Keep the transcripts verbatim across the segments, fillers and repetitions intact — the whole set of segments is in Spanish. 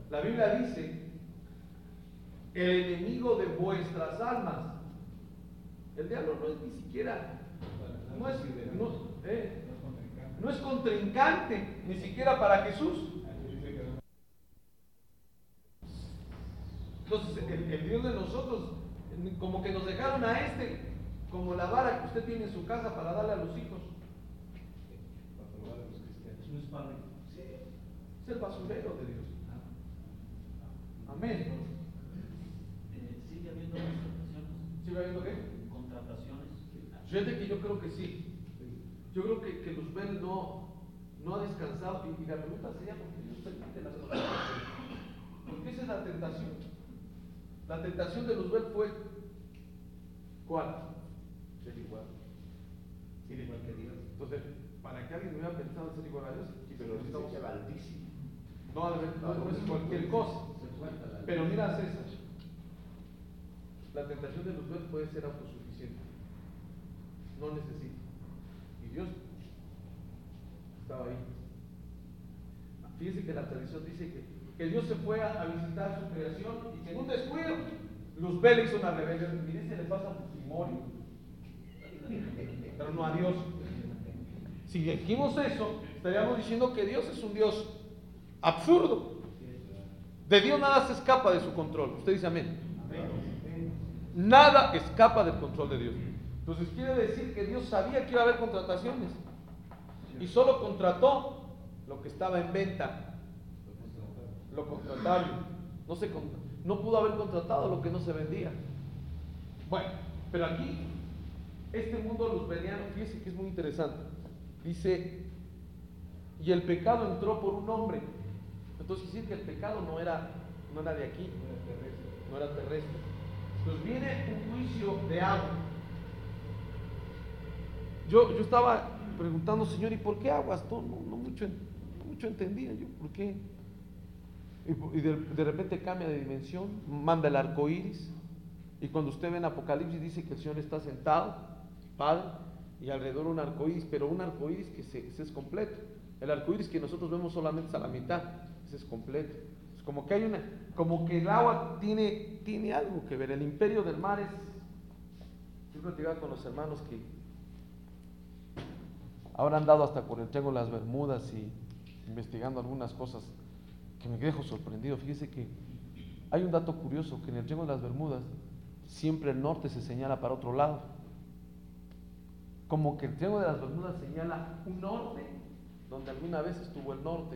La Biblia dice, el enemigo de vuestras almas. El diablo no es ni siquiera, no es, no, eh, no es contrincante, ni siquiera para Jesús. Entonces, el, el Dios de nosotros, como que nos dejaron a este, como la vara que usted tiene en su casa para darle a los hijos. No es padre. Sí, es el basurero de Dios. Amén. Eh, ¿Sigue habiendo contrataciones? ¿Sigue habiendo qué? Contrataciones. Fíjate que yo creo que sí. Yo creo que, que Luzbel no, no ha descansado. Y, y la pregunta sería: ¿por qué Dios permite las cosas? Porque esa es la tentación. La tentación de Luzbel fue: ¿cuál? Ser igual. Ser igual que Dios. Entonces, para que alguien hubiera pensado en ser igual a Dios, Pero dice que era altísimo. no, a ver, no, no es cualquier cosa. Pero mira, César, la tentación de Luzbel puede ser autosuficiente. No necesita. Y Dios estaba ahí. Fíjense que la tradición dice que, que Dios se fue a, a visitar su creación y que en un descuido Luzbel hizo una rebelión. Miren, se le pasa a Fujimori, pero no a Dios. Si dijimos eso, estaríamos diciendo que Dios es un Dios absurdo. De Dios nada se escapa de su control. Usted dice amén. Nada escapa del control de Dios. Entonces quiere decir que Dios sabía que iba a haber contrataciones y solo contrató lo que estaba en venta, lo contratable. No, se, no pudo haber contratado lo que no se vendía. Bueno, pero aquí, este mundo luzbeliano, fíjense que es muy interesante. Dice, y el pecado entró por un hombre. Entonces dice que el pecado no era, no era de aquí, no era terrestre. Entonces viene un juicio de agua. Yo, yo estaba preguntando, Señor, ¿y por qué aguas? No, no, no mucho, no mucho entendía yo, ¿por qué? Y, y de, de repente cambia de dimensión, manda el arco iris. Y cuando usted ve en Apocalipsis dice que el Señor está sentado, Padre, y alrededor un arco iris, pero un arco iris que se, ese es completo. El arco iris que nosotros vemos solamente es a la mitad, ese es completo. Es como que hay una, como que el agua tiene, tiene algo que ver. El imperio del mar es, yo platicaba con los hermanos que ahora han dado hasta por el Triángulo de las Bermudas y investigando algunas cosas que me dejo sorprendido. Fíjese que hay un dato curioso, que en el Triángulo de las Bermudas siempre el norte se señala para otro lado. Como que el Triángulo de las Bermudas señala un norte donde alguna vez estuvo el norte,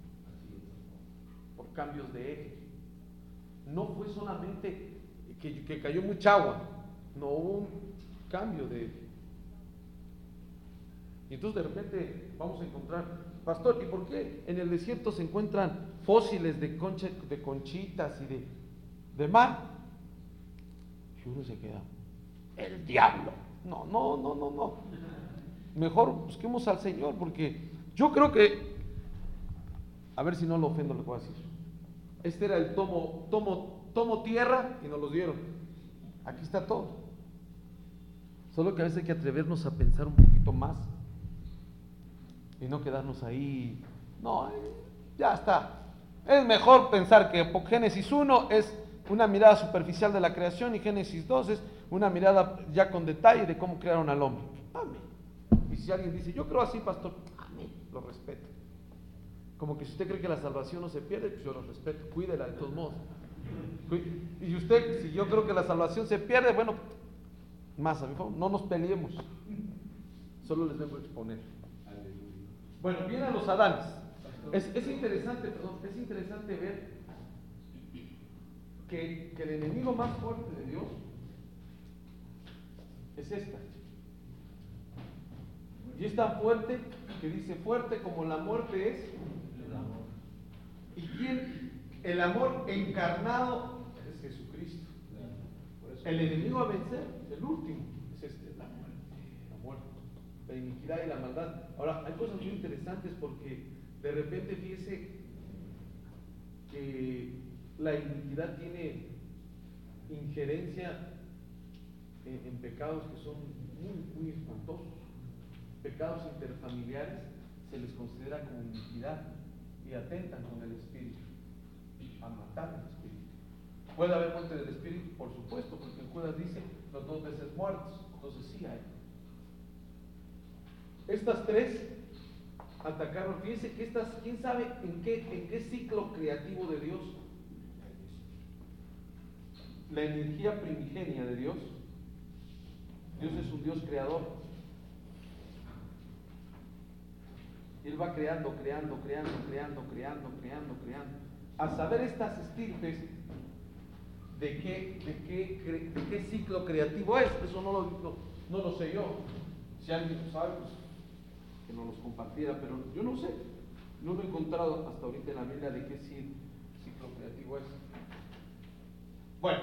por cambios de eje. No fue solamente que, que cayó mucha agua, no hubo un cambio de eje. Y entonces de repente vamos a encontrar, pastor, ¿y por qué en el desierto se encuentran fósiles de, concha, de conchitas y de, de mar? Y uno se queda, el diablo. No, no, no, no, no. Mejor busquemos al Señor, porque yo creo que, a ver si no lo ofendo lo que voy a decir. Este era el tomo, tomo, tomo tierra y nos los dieron. Aquí está todo. Solo que a veces hay que atrevernos a pensar un poquito más y no quedarnos ahí. No, ya está. Es mejor pensar que Génesis uno es una mirada superficial de la creación y Génesis dos es una mirada ya con detalle de cómo crearon al hombre. Amén. Y si alguien dice, yo creo así, pastor, amén, lo respeto. Como que si usted cree que la salvación no se pierde, pues yo lo respeto, cuídela de todos modos. Y usted, si yo creo que la salvación se pierde, bueno, más, a mi favor, no nos peleemos. Solo les vengo a exponer. Bueno, vienen los Adanes. Es, es interesante, perdón, es interesante ver que, que el enemigo más fuerte de Dios es esta. Y es tan fuerte que dice, fuerte como la muerte es el amor. ¿Y quién? El amor encarnado es Jesucristo. El enemigo a vencer, el último, es este, la muerte. La muerte, la iniquidad y la maldad. Ahora, hay cosas muy interesantes porque de repente fíjese que la iniquidad tiene injerencia en, en pecados que son muy, muy espantosos. Pecados interfamiliares se les considera como iniquidad y atentan con el espíritu. a matar el espíritu. ¿Puede haber muerte del espíritu? Por supuesto, porque en Judas dice los dos veces muertos. Entonces sí hay. Estas tres atacaron. Fíjense que estas, ¿quién sabe en qué, en qué ciclo creativo de Dios? La energía primigenia de Dios. Dios es un Dios creador. Él va creando, creando, creando, creando, creando, creando, creando. A saber estas estirpes, ¿de qué, de qué, de qué ciclo creativo es? Eso no lo, no, no lo sé yo. Si alguien lo sabe, pues que nos los compartiera, pero yo no sé. No lo he encontrado hasta ahorita en la Biblia de qué ciclo creativo es. Bueno,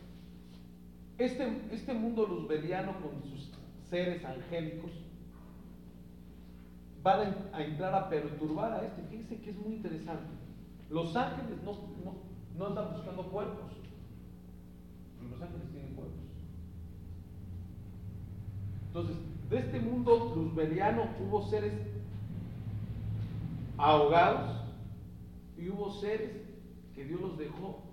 este, este mundo luzbeliano con sus seres angélicos van a entrar a perturbar a este. Fíjense que es muy interesante. Los ángeles no, no, no andan buscando cuerpos. Los ángeles tienen cuerpos. Entonces, de este mundo luzbeliano hubo seres ahogados y hubo seres que Dios los dejó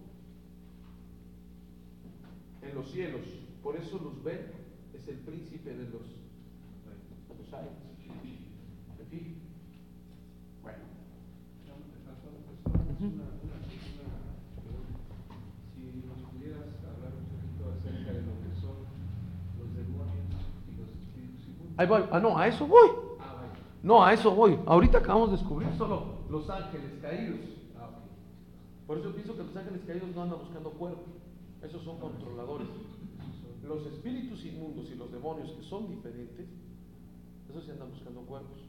en los cielos. Por eso Luzbel es el príncipe de los, de los aires. ¿Me fijan? Bueno. Una, una, una, si nos pudieras hablar un poquito acerca de lo que son los demonios y los espíritus inmundos. Ahí voy. Ah, no, a eso voy. Ah, vaya. No, a eso voy. Ahorita acabamos de descubrir solo los ángeles caídos. Ah, ok. Por eso pienso que los ángeles caídos no andan buscando cuerpo. Esos son controladores. Los espíritus inmundos y los demonios, que son diferentes, esos sí andan buscando cuerpos.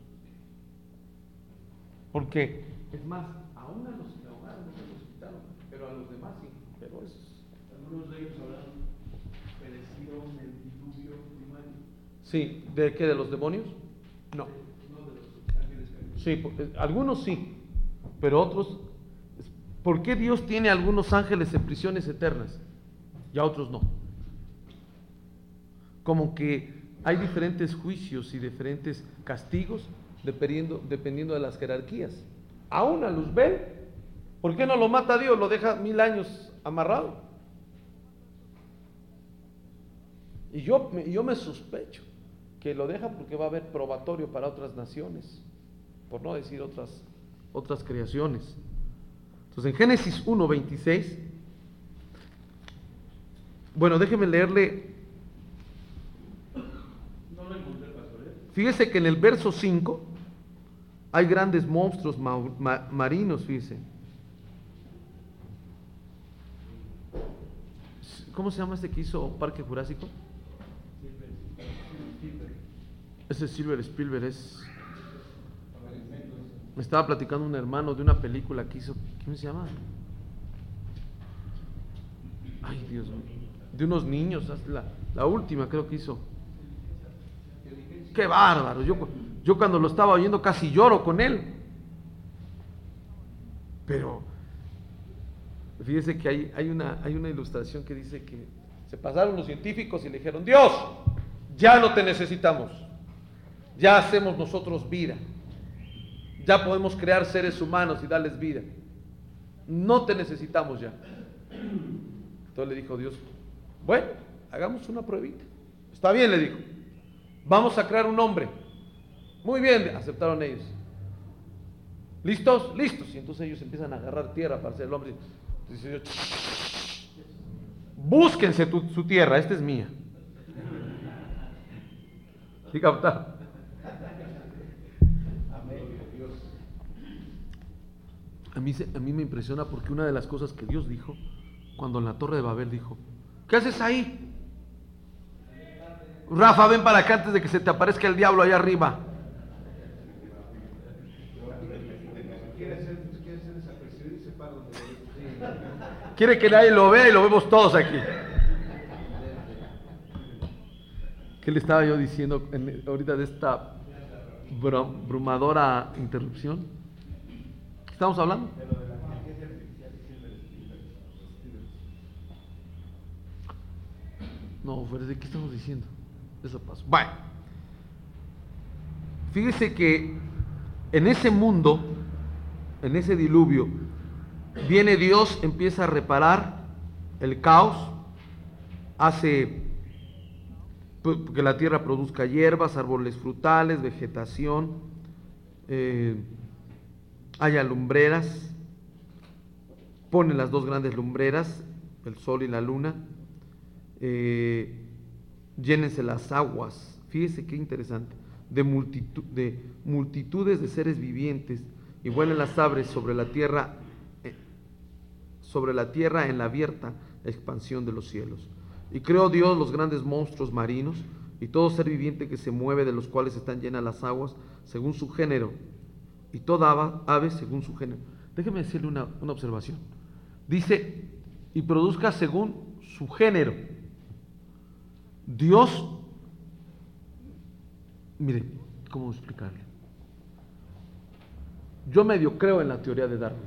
¿Por qué? Es más, aún a los que ahogaron no se los quitaron, pero a los demás sí. Pero esos. Algunos de ellos habrán perecido en el diluvio primario. Sí, ¿de qué? ¿De los demonios? No. No, de los ángeles caídos. Sí, porque algunos sí, pero otros. ¿Por qué Dios tiene a algunos ángeles en prisiones eternas y a otros no? Como que hay diferentes juicios y diferentes castigos dependiendo, dependiendo de las jerarquías. Aún a Luzbel, ¿por qué no lo mata Dios? Lo deja mil años amarrado. Y yo, yo me sospecho que lo deja porque va a haber probatorio para otras naciones, por no decir otras, otras creaciones. Entonces en Génesis uno veintiséis, bueno, déjeme leerle. No lo encontré, pastor. ¿eh? Fíjese que en el verso cinco hay grandes monstruos ma ma marinos, fíjese. ¿Cómo se llama este que hizo Parque Jurásico? Ese Silver Spielberg es... Me estaba platicando un hermano de una película que hizo, ¿cómo se llama? Ay, Dios mío. De unos niños, la, la última creo que hizo. ¡Qué bárbaro! Yo, yo cuando lo estaba oyendo casi lloro con él. Pero, fíjese que hay, hay, una, hay una ilustración que dice que se pasaron los científicos y le dijeron: Dios, ya no te necesitamos. Ya hacemos nosotros vida. Ya podemos crear seres humanos y darles vida. No te necesitamos ya. Entonces le dijo Dios: bueno, hagamos una pruebita. Está bien, le dijo. Vamos a crear un hombre. Muy bien, aceptaron ellos. ¿Listos? Listos. Y entonces ellos empiezan a agarrar tierra para hacer el hombre. Dice Dios: búsquense tu, su tierra, esta es mía. ¿Sí captaron? A mí, a mí me impresiona porque una de las cosas que Dios dijo cuando en la Torre de Babel dijo: ¿qué haces ahí? Rafa, ven para acá antes de que se te aparezca el diablo allá arriba. Quiere que nadie lo vea y lo vemos todos aquí. ¿Qué le estaba yo diciendo en, ahorita de esta abrumadora interrupción? ¿Qué estamos hablando? No, ¿de qué estamos diciendo? Eso pasó. Bueno, fíjese que en ese mundo, en ese diluvio, viene Dios, empieza a reparar el caos, hace que la tierra produzca hierbas, árboles frutales, vegetación, eh, haya lumbreras, pone las dos grandes lumbreras, el sol y la luna, eh, llénense las aguas, fíjese qué interesante, de, multitud, de multitudes de seres vivientes, y vuelen las aves sobre la tierra, eh, sobre la tierra en la abierta expansión de los cielos. Y creó Dios los grandes monstruos marinos y todo ser viviente que se mueve, de los cuales están llenas las aguas según su género, y toda ave, ave según su género. Déjeme decirle una, una observación. Dice, y produzca según su género. Dios, mire, ¿cómo explicarle? Yo medio creo en la teoría de Darwin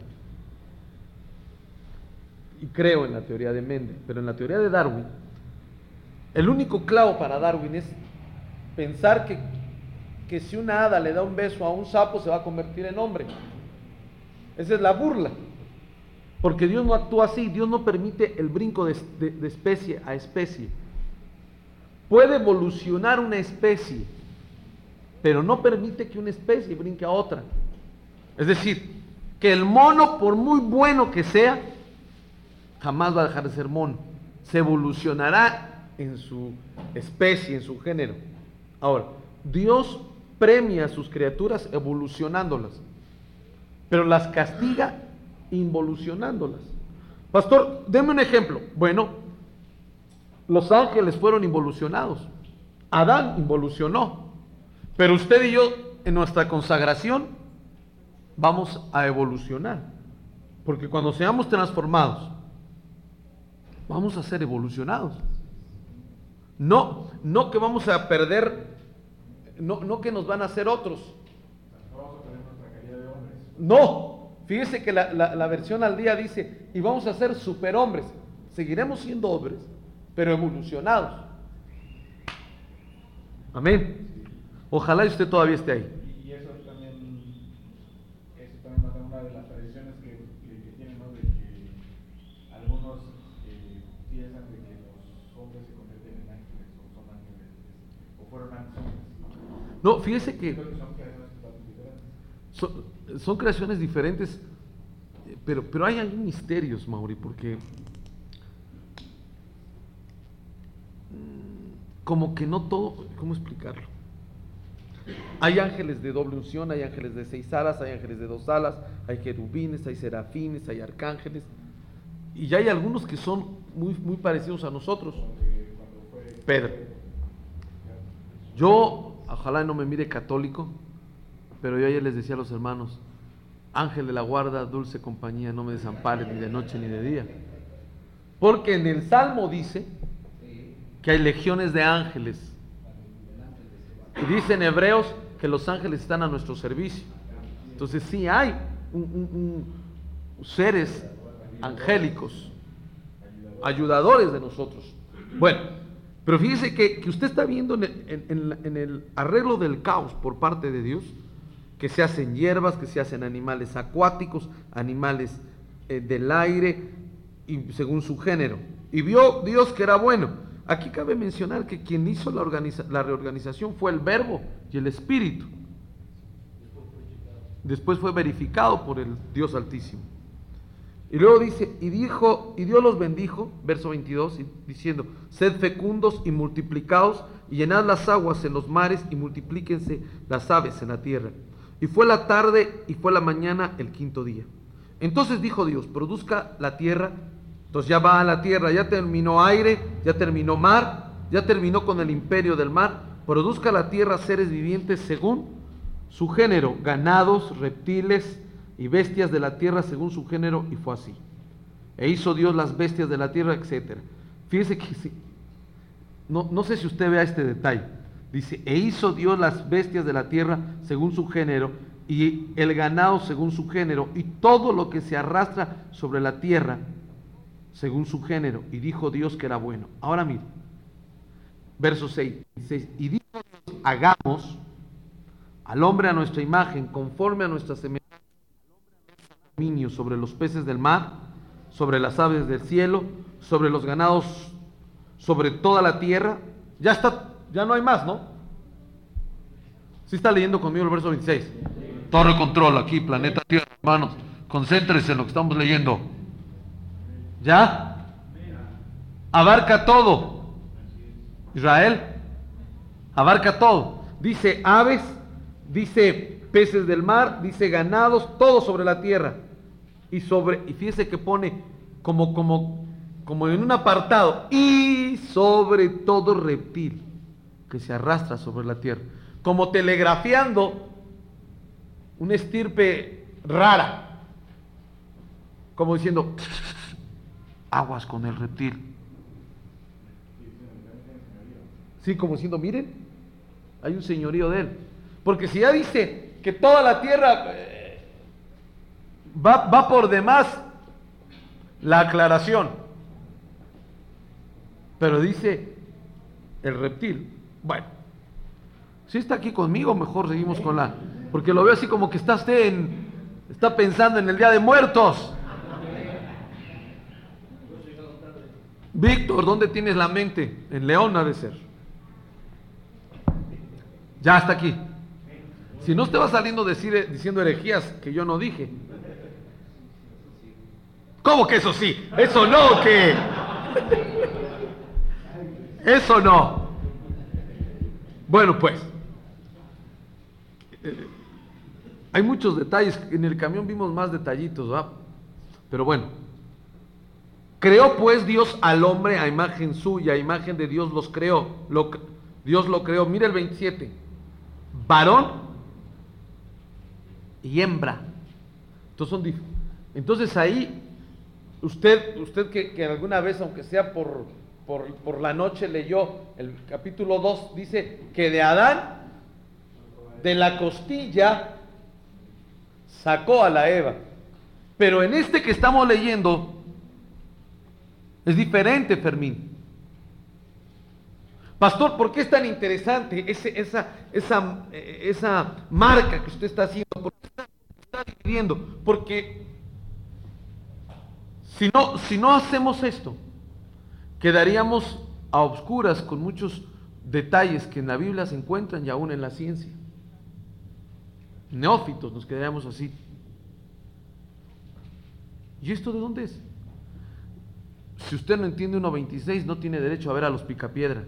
y creo en la teoría de Mendel, pero en la teoría de Darwin, el único clavo para Darwin es pensar que, que si una hada le da un beso a un sapo se va a convertir en hombre. Esa es la burla, porque Dios no actúa así. Dios no permite el brinco de, de, de especie a especie. Puede evolucionar una especie, pero no permite que una especie brinque a otra. Es decir, que el mono, por muy bueno que sea, jamás va a dejar de ser mono. Se evolucionará en su especie, en su género. Ahora, Dios premia a sus criaturas evolucionándolas, pero las castiga involucionándolas. Pastor, deme un ejemplo. Bueno, los ángeles fueron involucionados. Adán involucionó. Pero usted y yo, en nuestra consagración, vamos a evolucionar. Porque cuando seamos transformados, vamos a ser evolucionados. No, no que vamos a perder, no, no que nos van a hacer otros. Vamos a tener nuestra calidad de hombres. No, fíjese que la, la, la versión al día dice, y vamos a ser superhombres. Seguiremos siendo hombres, pero evolucionados. Amén. Ojalá y usted todavía esté ahí. Y, y eso también, eso también mata una de las tradiciones que, que, que tienen, ¿no? De que algunos eh, piensan de que los hombres se convierten en ángeles o son ángeles o fueron ángeles. No, fíjese que Creo que son creaciones totalmente diferentes. son, son creaciones diferentes, pero, pero hay, hay misterios, Mauri, porque como que no todo, ¿cómo explicarlo? Hay ángeles de doble unción, hay ángeles de seis alas, hay ángeles de dos alas, hay querubines, hay serafines, hay arcángeles, y ya hay algunos que son muy, muy parecidos a nosotros. Pedro. Yo, ojalá no me mire católico, pero yo ayer les decía a los hermanos, ángel de la guarda, dulce compañía, no me desampares ni de noche ni de día. Porque en el Salmo dice que hay legiones de ángeles. Y dice en Hebreos que los ángeles están a nuestro servicio. Entonces sí hay un, un, un seres angélicos, ayudadores de nosotros. Bueno, pero fíjese que, que usted está viendo en el, en, en, en el arreglo del caos por parte de Dios, que se hacen hierbas, que se hacen animales acuáticos, animales eh, del aire, y según su género. Y vio Dios que era bueno. Aquí cabe mencionar que quien hizo la, organiza, la reorganización fue el Verbo y el Espíritu. Después fue verificado por el Dios Altísimo. Y luego dice, y dijo, y Dios los bendijo, verso veintidós, diciendo, sed fecundos y multiplicaos, y llenad las aguas en los mares, y multiplíquense las aves en la tierra. Y fue la tarde, y fue la mañana el quinto día. Entonces dijo Dios, produzca la tierra. Entonces ya va a la tierra, ya terminó aire, ya terminó mar, ya terminó con el imperio del mar. Produzca la tierra seres vivientes según su género, ganados, reptiles y bestias de la tierra según su género, y fue así. E hizo Dios las bestias de la tierra, etcétera. Fíjese que sí, no, no sé si usted vea este detalle. Dice, e hizo Dios las bestias de la tierra según su género, y el ganado según su género, y todo lo que se arrastra sobre la tierra según su género, y dijo Dios que era bueno. Ahora mire, verso seis, y dijo Dios, hagamos al hombre a nuestra imagen, conforme a nuestra semejanza, dominio sobre los peces del mar, sobre las aves del cielo, sobre los ganados, sobre toda la tierra. Ya está, ya no hay más, ¿no? ¿Sí está leyendo conmigo el verso veintiséis? Torre control aquí, planeta Tierra, hermanos. Concéntrese en lo que estamos leyendo. ¿Ya? Abarca todo. Israel, abarca todo. Dice aves, dice peces del mar, dice ganados, todo sobre la tierra. Y sobre, y fíjese que pone como, como, como en un apartado, y sobre todo reptil que se arrastra sobre la tierra. Como telegrafiando una estirpe rara. Como diciendo, aguas con el reptil. Sí, como diciendo, miren, hay un señorío de él. Porque si ya dice que toda la tierra eh, va, va por demás la aclaración. Pero dice el reptil. Bueno, si está aquí conmigo, mejor seguimos con la... Porque lo veo así como que está usted en, está pensando en el Día de Muertos. Víctor, ¿dónde tienes la mente? En León ha de ser. Ya está aquí. Si no, usted va saliendo decir, diciendo herejías que yo no dije. ¿Cómo que eso sí? Eso no, que... Eso no. Bueno, pues. Eh, hay muchos detalles. En el camión vimos más detallitos, ¿verdad? Pero bueno. Creó pues Dios al hombre a imagen suya, a imagen de Dios los creó. Lo, Dios lo creó. Mira el veintisiete. Varón y hembra. Entonces son dif- Entonces ahí, usted, usted que, que alguna vez, aunque sea por, por, por la noche, leyó el capítulo dos, dice que de Adán, de la costilla, sacó a la Eva. Pero en este que estamos leyendo, es diferente, Fermín. Pastor, ¿por qué es tan interesante ese, esa, esa, esa marca que usted está haciendo? ¿Por qué está, está dividiendo? Porque si no, si no hacemos esto, quedaríamos a obscuras con muchos detalles que en la Biblia se encuentran y aún en la ciencia. Neófitos nos quedaríamos así. ¿Y esto de dónde es? Si usted no entiende uno veintiséis, no tiene derecho a ver a los picapiedra.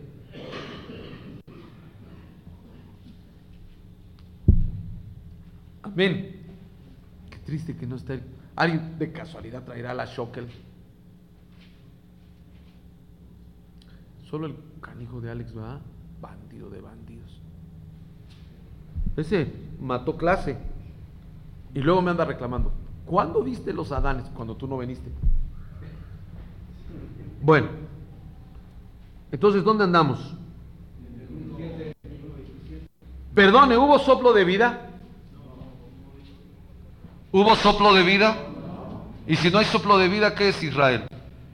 Amén. Qué triste que no esté. Alguien de casualidad traerá la Schockel. Solo el canijo de Alex, ¿verdad? Bandido de bandidos. Ese mató clase. Y luego me anda reclamando. ¿Cuándo viste los Adanes? Cuando tú no viniste. Bueno. Entonces, ¿dónde andamos? Perdone, ¿hubo soplo de vida? ¿Hubo soplo de vida? Y si no hay soplo de vida, ¿qué es Israel?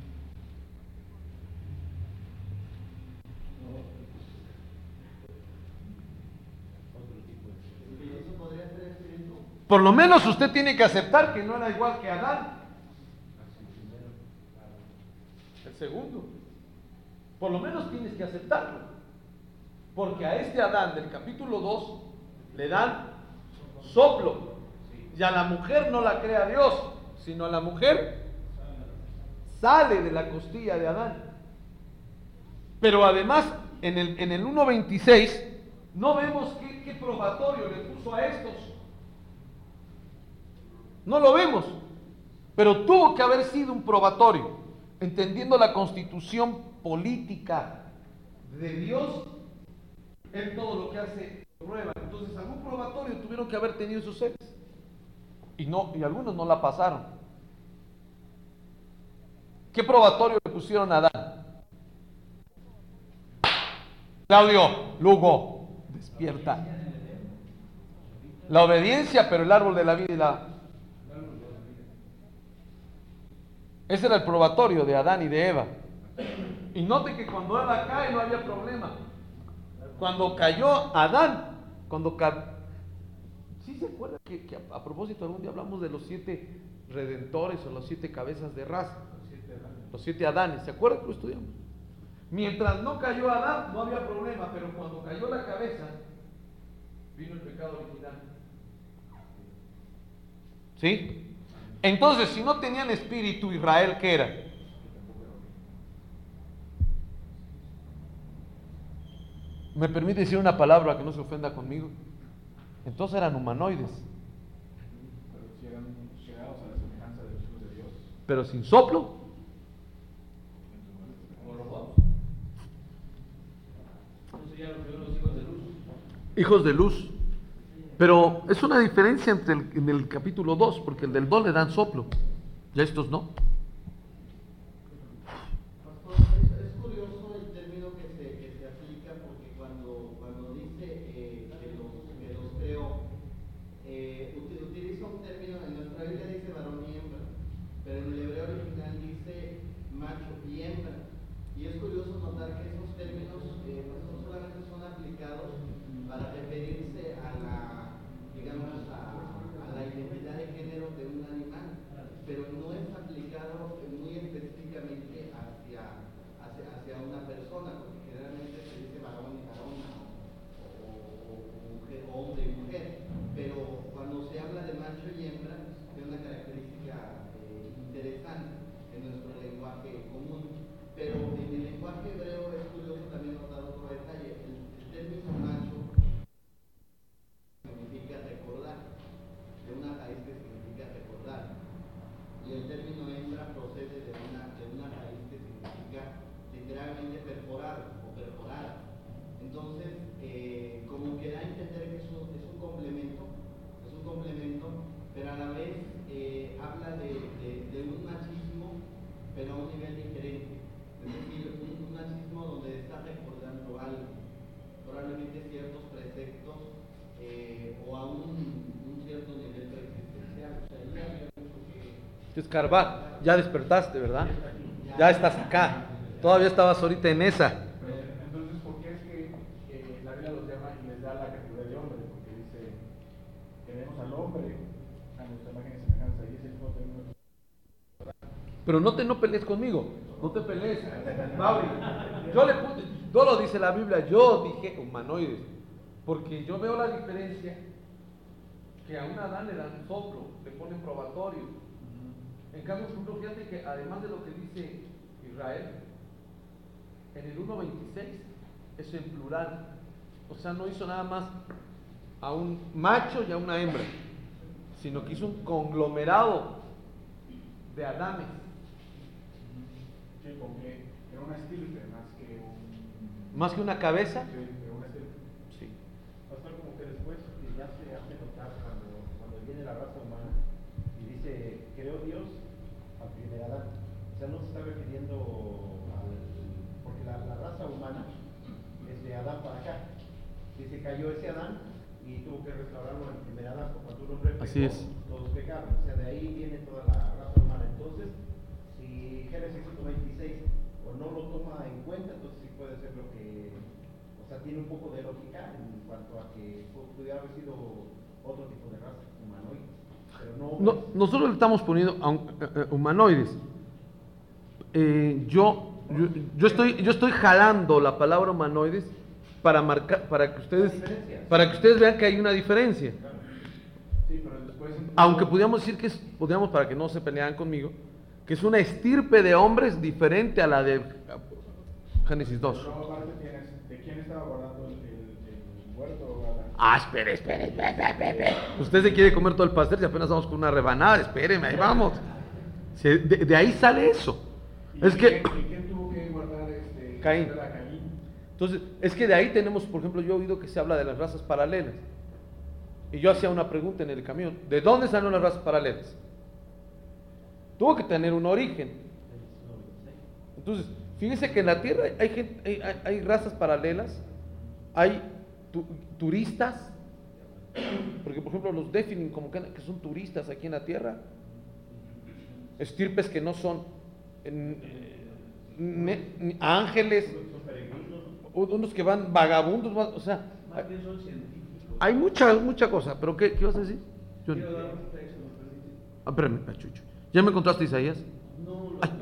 Por lo menos usted tiene que aceptar que no era igual que Adán. El segundo. Por lo menos tienes que aceptarlo. Porque a este Adán del capítulo dos le dan soplo. Y a la mujer no la crea Dios, sino a la mujer sale de la costilla de Adán. Pero además, en el, en el uno veintiséis, no vemos qué, qué probatorio le puso a estos. No lo vemos. Pero tuvo que haber sido un probatorio, entendiendo la constitución política de Dios. Él todo lo que hace prueba. Entonces, algún probatorio tuvieron que haber tenido sus seres. Y, no, y algunos no la pasaron. ¿Qué probatorio le pusieron a Adán? Claudio, Lugo, despierta. La obediencia, pero el árbol de la vida y la... Ese era el probatorio de Adán y de Eva. Y note que cuando Eva cae no había problema. Cuando cayó Adán, cuando ca... ¿Sí se acuerda que, que a, a propósito algún día hablamos de los siete, redentores o las siete cabezas de raza, los siete Adanes. ¿Se acuerdan que lo estudiamos? Mientras no cayó Adán, no había problema, pero cuando cayó la cabeza, vino el pecado original. ¿Sí? Entonces, si no tenían espíritu, Israel, ¿qué era? ¿Me permite decir una palabra que no se ofenda conmigo? Entonces eran humanoides. Pero si eran llegados a la semejanza de los hijos de Dios. Pero sin soplo. Como robots. Entonces ya los primeros hijos de luz. Hijos de luz. Pero es una diferencia entre el, en el capítulo dos, porque el del dos le dan soplo, ya estos no. Pastor, es, es curioso el término que se, que se aplica, porque cuando, cuando dice eh, que, los, que los creó, eh, uti- utiliza un término, en nuestra Biblia dice varón y hembra, pero en el hebreo original dice macho y hembra. Y es curioso notar que esos términos eh, pues no solamente son aplicados para referirse a la, digamos, a, a la identidad de género de un animal, pero no es aplicado muy específicamente hacia, hacia, hacia una persona, porque generalmente se dice varón y varona, o, o, o mujer, hombre y mujer, pero cuando se habla de macho y hembra, es una característica eh, interesante en nuestro lenguaje común. Pero en el lenguaje hebreo es curioso también notar otro detalle. El, el término macho significa recordar, de una raíz que significa recordar. Y el término hembra procede de una, de una raíz que significa literalmente perforar o perforar. Entonces, eh, como que da a entender que es un, es un complemento, es un complemento, pero a la vez eh, habla de, de, de un machismo, pero a un nivel diferente. Es decir, un, un machismo donde está recordando algo, probablemente ciertos preceptos eh, o a un, un cierto nivel preexistencial. O sea, ahí había mucho que... Escarbar, ya despertaste, ¿verdad? Ya estás acá. Todavía estabas ahorita en esa. Pero, entonces, ¿por qué es que eh, la Biblia los llama y les da la categoría de hombre? Porque dice, tenemos al hombre a nuestra imagen y semejanza, y es el mismo término. Pero no te no pelees conmigo, no te pelees, Mauri. Yo le puse, no lo dice la Biblia, yo dije humanoides, porque yo veo la diferencia que a un Adán le dan soplo, le ponen probatorio. En cambio, por ejemplo, fíjate que además de lo que dice Israel, en el uno veintiséis es en plural, o sea, no hizo nada más a un macho y a una hembra, sino que hizo un conglomerado de Adanes. Sí, porque era una estirpe más que un... Más que una cabeza. Sí, era una estirpe. Sí. Pastor, como que después ya se hace notar cuando, cuando viene la raza humana y dice, creó Dios al primer Adán. O sea, no se está refiriendo al... porque la, la raza humana es de Adán para acá. Dice, cayó ese Adán y tuvo que restaurarlo al primer Adán, porque cuando un hombre pecó, Así es. todos pecaron. O sea, de ahí viene toda la raza humana. Entonces, si Génesis uno veintiséis o no lo toma en cuenta, entonces sí puede ser lo que, o sea, tiene un poco de lógica en cuanto a que pudiera haber sido otro tipo de raza, humanoide, pero no... No, nosotros le estamos poniendo a un- eh, eh, humanoides. Eh, yo, yo, yo estoy, yo estoy jalando la palabra humanoides para marcar, para que ustedes, para que ustedes vean que hay una diferencia. Sí, pero después... Aunque pudiéramos decir que es, podríamos, para que no se pelearan conmigo, que es una estirpe de hombres diferente a la de Génesis dos. Pero aparte tienes, ¿de quién estaba guardando el, el, el huerto? Adán? Ah, espere, espere, espere, espere, espere. Usted se quiere comer todo el pastel y apenas vamos con una rebanada, espéreme, ahí vamos. Se- De, de ahí sale eso. ¿Y Es que, quién, y quién tuvo que guardar este, Caín. era Caín? entonces, es que de ahí tenemos, por ejemplo, yo he oído que se habla de las razas paralelas. Y yo hacía una pregunta en el camión, ¿de dónde salieron las razas paralelas? Tuvo que tener un origen. Entonces, fíjense que en la Tierra hay, gente, hay, hay- hay razas paralelas, hay tu- turistas, porque por ejemplo los definen como que, que son turistas aquí en la Tierra, estirpes que no son en- eh, ne- ni- ángeles, unos que van vagabundos, va- o sea, Más bien son científicos. hay mucha, mucha cosa, pero ¿qué, qué ibas a decir? Johnny? Quiero dar un texto, ¿me permite? Ah, espérame, Pachucho. ¿Ya me encontraste Isaías? No, Ay.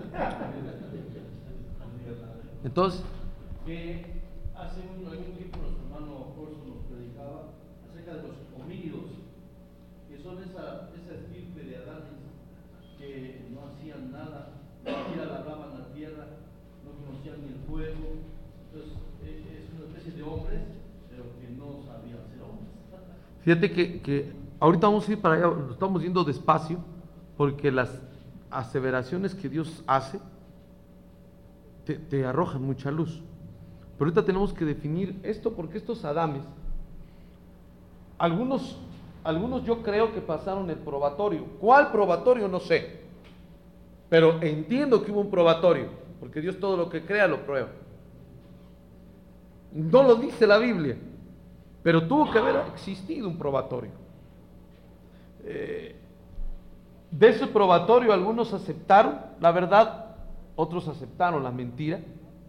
Entonces, que hace un, algún tiempo nuestro hermano Corso nos predicaba acerca de los homínidos, que son esa, esa estirpe de Adanes que no hacían nada, ni siquiera labraban la tierra, no conocían ni el fuego. Entonces, eh, es una especie de hombres, pero que no sabían ser hombres. fíjate que, que ahorita vamos a ir para allá, lo estamos yendo despacio, porque las aseveraciones que Dios hace te, te arrojan mucha luz. Pero ahorita tenemos que definir esto, porque estos Adames, algunos, algunos yo creo que pasaron el probatorio. ¿Cuál probatorio? No sé. Pero entiendo que hubo un probatorio, porque Dios todo lo que crea lo prueba. No lo dice la Biblia, pero tuvo que haber existido un probatorio. Eh, de ese probatorio algunos aceptaron la verdad, otros aceptaron la mentira,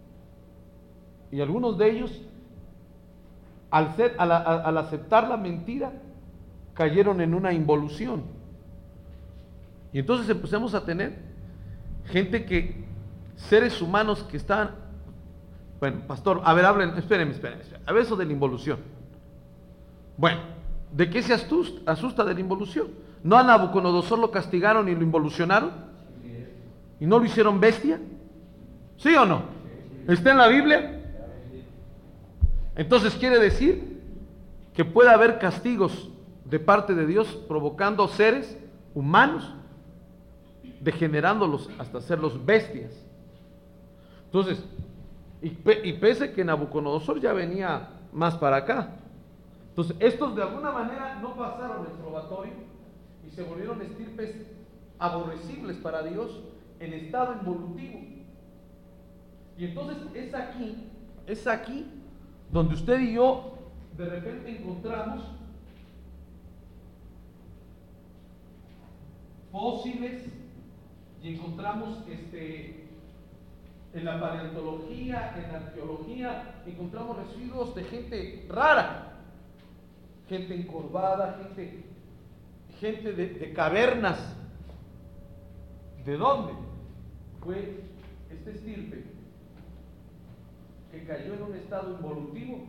y algunos de ellos, al, ser, al, al aceptar la mentira, cayeron en una involución. Y entonces empezamos a tener gente que, seres humanos que estaban, bueno, pastor, a ver, hablen, espérenme, espérenme, espérenme, a ver eso de la involución. Bueno, ¿de qué se asusta, asusta de la involución? ¿No a Nabucodonosor lo castigaron y lo involucionaron? ¿Y no lo hicieron bestia? ¿Sí o no? ¿Está en la Biblia? Entonces quiere decir que puede haber castigos de parte de Dios provocando seres humanos, degenerándolos hasta hacerlos bestias. Entonces, y, pe, y pese que Nabucodonosor ya venía más para acá, entonces estos de alguna manera no pasaron el probatorio y se volvieron estirpes aborrecibles para Dios en estado involutivo. Y entonces es aquí, es aquí donde usted y yo de repente encontramos fósiles y encontramos este, en la paleontología, en la arqueología, encontramos residuos de gente rara, gente encorvada, gente, gente de, de cavernas. ¿De dónde? Fue este estirpe que cayó en un estado involutivo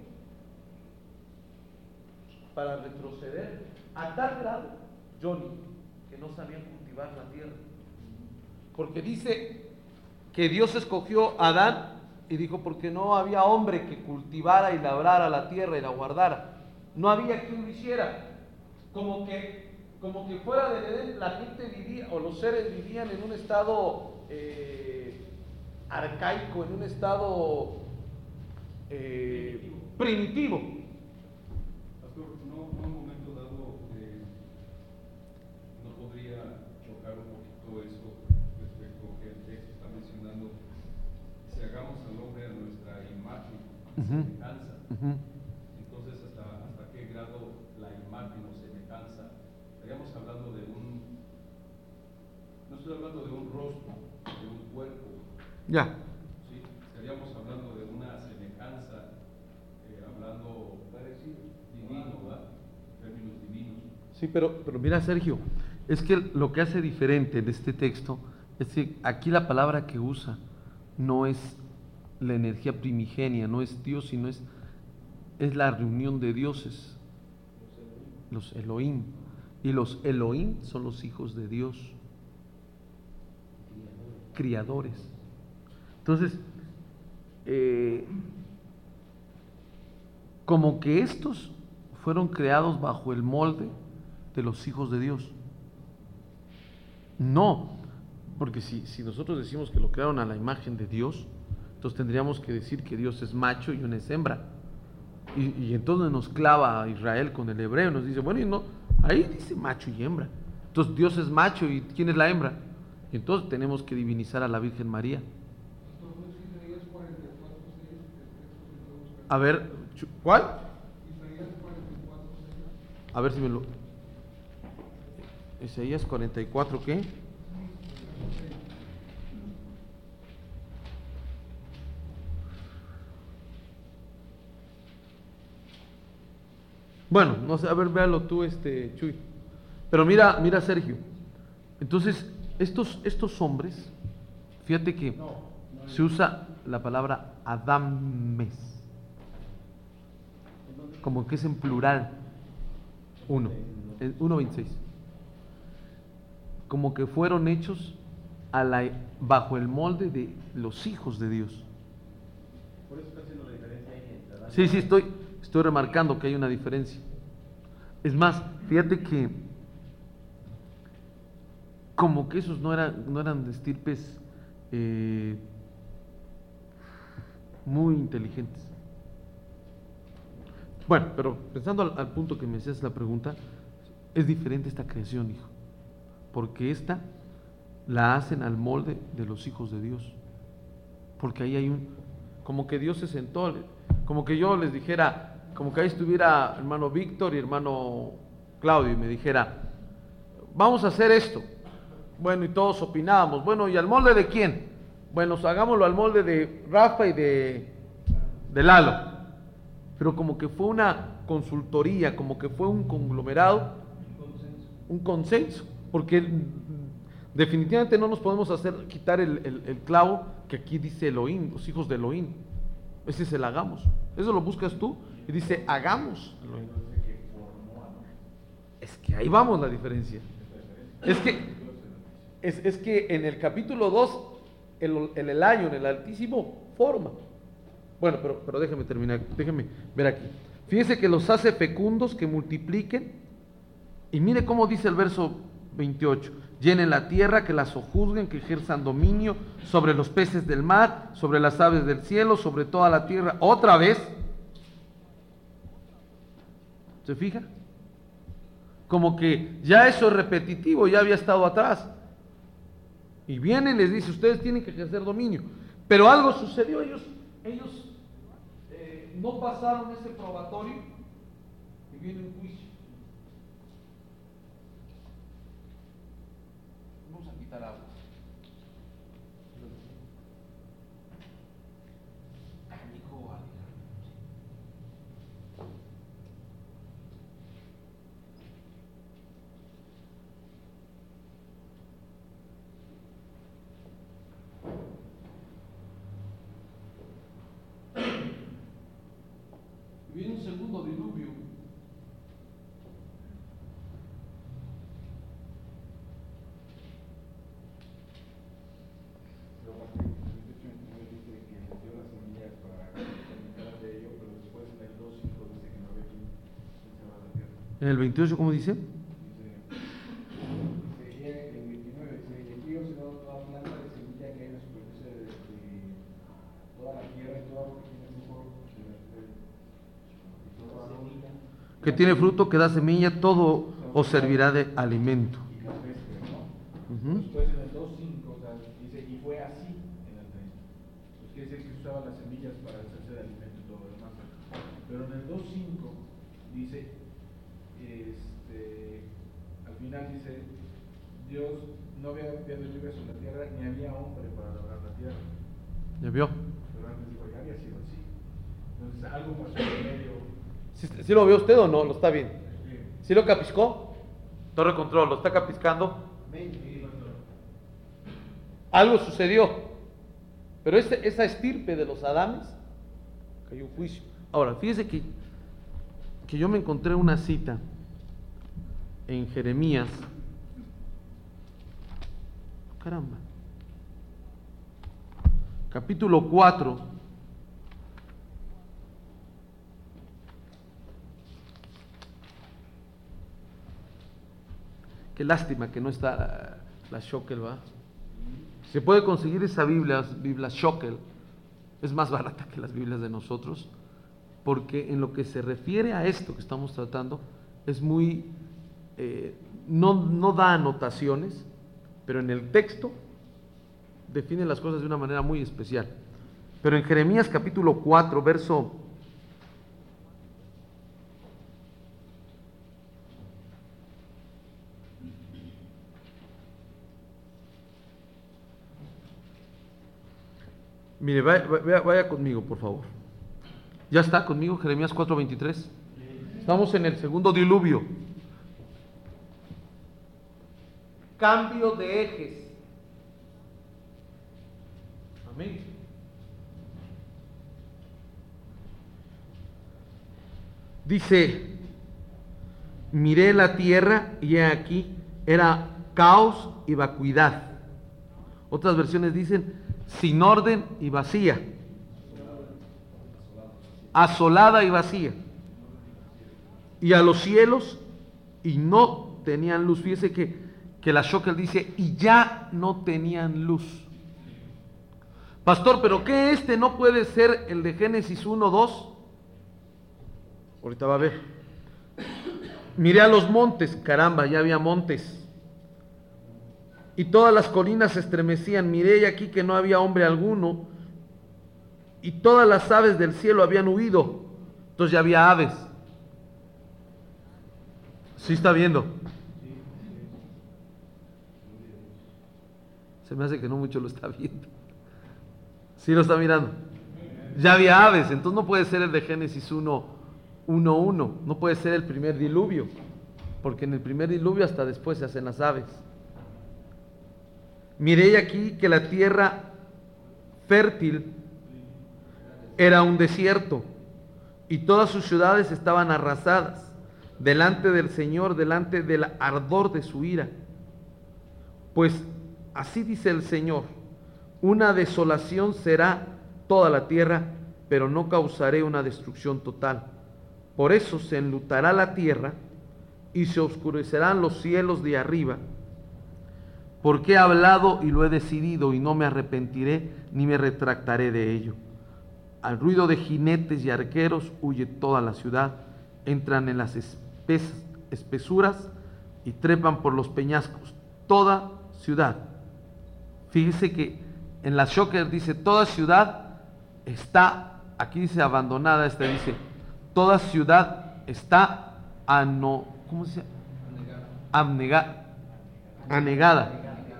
para retroceder a tal grado, Johnny, que no sabían cultivar la tierra. Porque dice que Dios escogió a Adán y dijo, porque no había hombre que cultivara y labrara la tierra y la guardara. No había quien lo hiciera. Como que, como que fuera del Edén, la gente vivía, o los seres vivían en un estado eh, arcaico, en un estado eh, primitivo. Pastor, no, no en un momento dado eh, no podría chocar un poquito eso respecto a lo que el texto está mencionando. Si hagamos al hombre a nuestra imagen y Uh-huh. semejanza, Uh-huh. entonces hasta, hasta qué grado la imagen o semejanza, estaríamos hablando de un, no estoy hablando de un rostro, de un cuerpo, Ya. ¿sí? Estaríamos hablando de una semejanza, eh, hablando divino, ¿verdad? Términos divinos. Sí, pero, pero mira, Sergio, es que lo que hace diferente de este texto es que aquí la palabra que usa no es la energía primigenia, no es Dios, sino es, es la reunión de dioses, los Elohim. Y los Elohim son los hijos de Dios, criadores. Entonces, eh, como que estos fueron creados bajo el molde de los hijos de Dios. No, porque si, si nosotros decimos que lo crearon a la imagen de Dios, entonces tendríamos que decir que Dios es macho y una es hembra. Y, y entonces nos clava a Israel con el hebreo, nos dice, bueno, y no, ahí dice macho y hembra. Entonces Dios es macho y ¿quién es la hembra? Y entonces tenemos que divinizar a la Virgen María. A ver, ¿cuál? A ver si me lo... Isaías cuarenta y cuatro, ¿qué? Bueno, no sé, a ver, véalo tú, este, Chuy. Pero mira, mira, Sergio, Entonces, estos, estos hombres, fíjate que No, no es- se usa la palabra Adames, como que es en plural, uno, en uno veintiséis, como que fueron hechos a la, bajo el molde de los hijos de Dios. Por eso está haciendo la diferencia ahí entre Adán y Sí, sí, Eva. estoy, estoy remarcando que hay una diferencia. Es más, fíjate que como que esos no eran, no eran de estirpes eh, muy inteligentes. Bueno, pero pensando al, al punto que me hacías la pregunta, es diferente esta creación, hijo, porque esta la hacen al molde de los hijos de Dios, porque ahí hay un, como que Dios se sentó, como que yo les dijera, como que ahí estuviera hermano Víctor y hermano Claudio y me dijera, vamos a hacer esto. Bueno, y todos opinábamos, bueno, ¿y al molde de quién? Bueno, hagámoslo al molde de Rafa y de, de Lalo. Pero como que fue una consultoría, como que fue un conglomerado, un consenso, porque definitivamente no nos podemos hacer quitar el, el, el clavo que aquí dice Elohim, los hijos de Elohim. Ese es el hagamos. Eso lo buscas tú y dice hagamos Elohim. Es que ahí vamos la diferencia. Es que, es, es que en el capítulo dos, el, el Elayon, el Altísimo, forma. Bueno, pero, pero déjeme terminar, déjeme ver aquí. Fíjense que los hace fecundos, que multipliquen. Y mire cómo dice el verso veintiocho. Llenen la tierra, que la sojuzguen, que ejerzan dominio sobre los peces del mar, sobre las aves del cielo, sobre toda la tierra. Otra vez. ¿Se fija? Como que ya eso es repetitivo, ya había estado atrás. Y viene y les dice, ustedes tienen que ejercer dominio. Pero algo sucedió, ellos, ellos eh, no pasaron ese probatorio y viene un juicio. Vamos a quitar agua. Viene un segundo diluvio. Luego, dice que les dio las semillas para alimentar de ello, pero después en el dos cinco dice que no había quien se va a la tierra. En el veintiocho, ¿cómo dice? Dice, dice en el veintinueve, dice, y el río será toda planta de semilla que hay en la superficie de, de toda la tierra y todo lo que tiene fruto de la tierra. Y todo varón Que tiene fruto, que da semilla, todo os servirá de alimento. y la pesca, ¿no? Ujú. Después en el dos cinco, o sea, dice, y fue así en el treinta. Pues quiere decir que se usaban las semillas para hacerse de alimento y todo lo demás. Pero en el dos cinco dice, este, al final dice, Dios no había enviado lluvia sobre la tierra, ni había hombre para labrar la tierra. ¿Ya vio? Pero antes dijo, ya había sido así. Entonces algo pasó en medio. ¿Sí, sí lo ve usted o no? ¿Lo está bien? eh, ¿Sí lo capiscó? Torre Control, ¿lo está capiscando? Algo sucedió. Pero ese, esa estirpe de los Adames cayó un juicio. Ahora, fíjese que, que yo me encontré una cita en Jeremías. Caramba. Capítulo cuatro. Qué lástima que no está la, la Shokel, ¿va? Se puede conseguir esa Biblia, Biblia Shokel, es más barata que las Biblias de nosotros, porque en lo que se refiere a esto que estamos tratando, es muy, eh, no, no da anotaciones, pero en el texto define las cosas de una manera muy especial. Pero en Jeremías capítulo cuatro, verso Mire, vaya, vaya, vaya conmigo, por favor. ¿Ya está conmigo Jeremías cuatro veintitrés? Estamos en el segundo diluvio. cambio de ejes. Amén. Dice, miré la tierra y he aquí, era caos y vacuidad. Otras versiones dicen, sin orden y vacía. Asolada y vacía. Y a los cielos, y no tenían luz. Fíjese que, que la Shokel dice, y ya no tenían luz. Pastor, ¿pero qué este no puede ser el de Génesis uno, dos? Ahorita va a ver. Miré a los montes, caramba, ya había montes. Y todas las colinas se estremecían. Miré y aquí que no había hombre alguno. Y todas las aves del cielo habían huido. Entonces ya había aves. ¿Sí está viendo? Se me hace que no mucho lo está viendo. ¿Sí lo está mirando? Ya había aves, entonces no puede ser el de Génesis uno, uno, uno. No puede ser el primer diluvio. Porque en el primer diluvio hasta después se hacen las aves. Miré aquí que la tierra fértil era un desierto y todas sus ciudades estaban arrasadas delante del Señor, delante del ardor de su ira. Pues así dice el Señor, una desolación será toda la tierra, pero no causaré una destrucción total. Por eso se enlutará la tierra y se oscurecerán los cielos de arriba. Porque he hablado y lo he decidido y no me arrepentiré ni me retractaré de ello. Al ruido de jinetes y arqueros huye toda la ciudad, entran en las espes- espesuras y trepan por los peñascos. Toda ciudad. Fíjese que en la Shoker dice, toda ciudad está, aquí dice abandonada, esta dice, toda ciudad está ano, ¿cómo se dice? Abnegada. Anegada.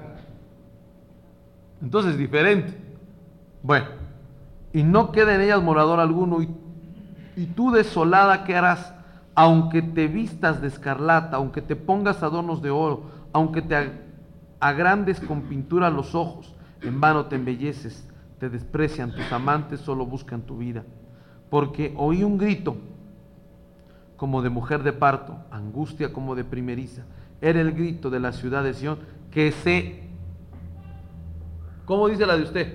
Entonces diferente. Bueno, y no queda en ellas morador alguno, y, y tú desolada, ¿qué harás? Aunque te vistas de escarlata, aunque te pongas adornos de oro, aunque te agrandes con pintura los ojos, en vano te embelleces, te desprecian tus amantes, solo buscan tu vida. Porque oí un grito como de mujer de parto, angustia como de primeriza. Era el grito de la ciudad de Sión que se... ¿Cómo dice la de usted?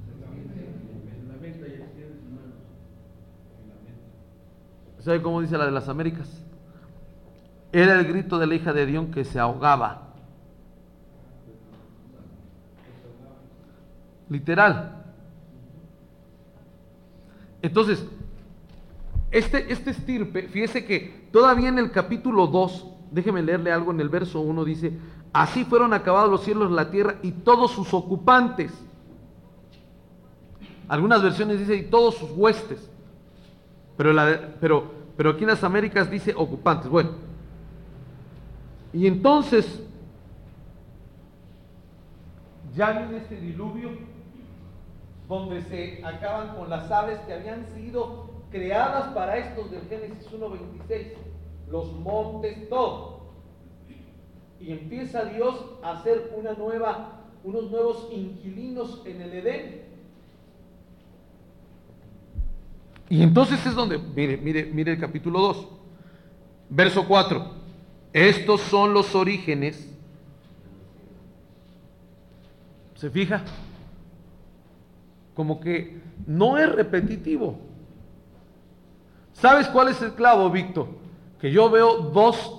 ¿Sabe cómo dice la de las Américas? Era el grito de la hija de Dion que se ahogaba. Literal. Entonces, este, este estirpe, fíjese que todavía en el capítulo dos, déjeme leerle algo en el verso uno, dice, así fueron acabados los cielos, la tierra y todos sus ocupantes. Algunas versiones dicen y todos sus huestes. Pero, la, pero, pero aquí en las Américas dice ocupantes. Bueno, y entonces ya viene este diluvio donde se acaban con las aves que habían sido creadas para estos del Génesis uno veintiséis, los montes, todo. Y empieza Dios a hacer una nueva, unos nuevos inquilinos en el Edén. Y entonces es donde, mire, mire, mire el capítulo dos, verso cuatro. Estos son los orígenes. ¿Se fija? Como que no es repetitivo. ¿Sabes cuál es el clavo, Víctor? Que yo veo dos,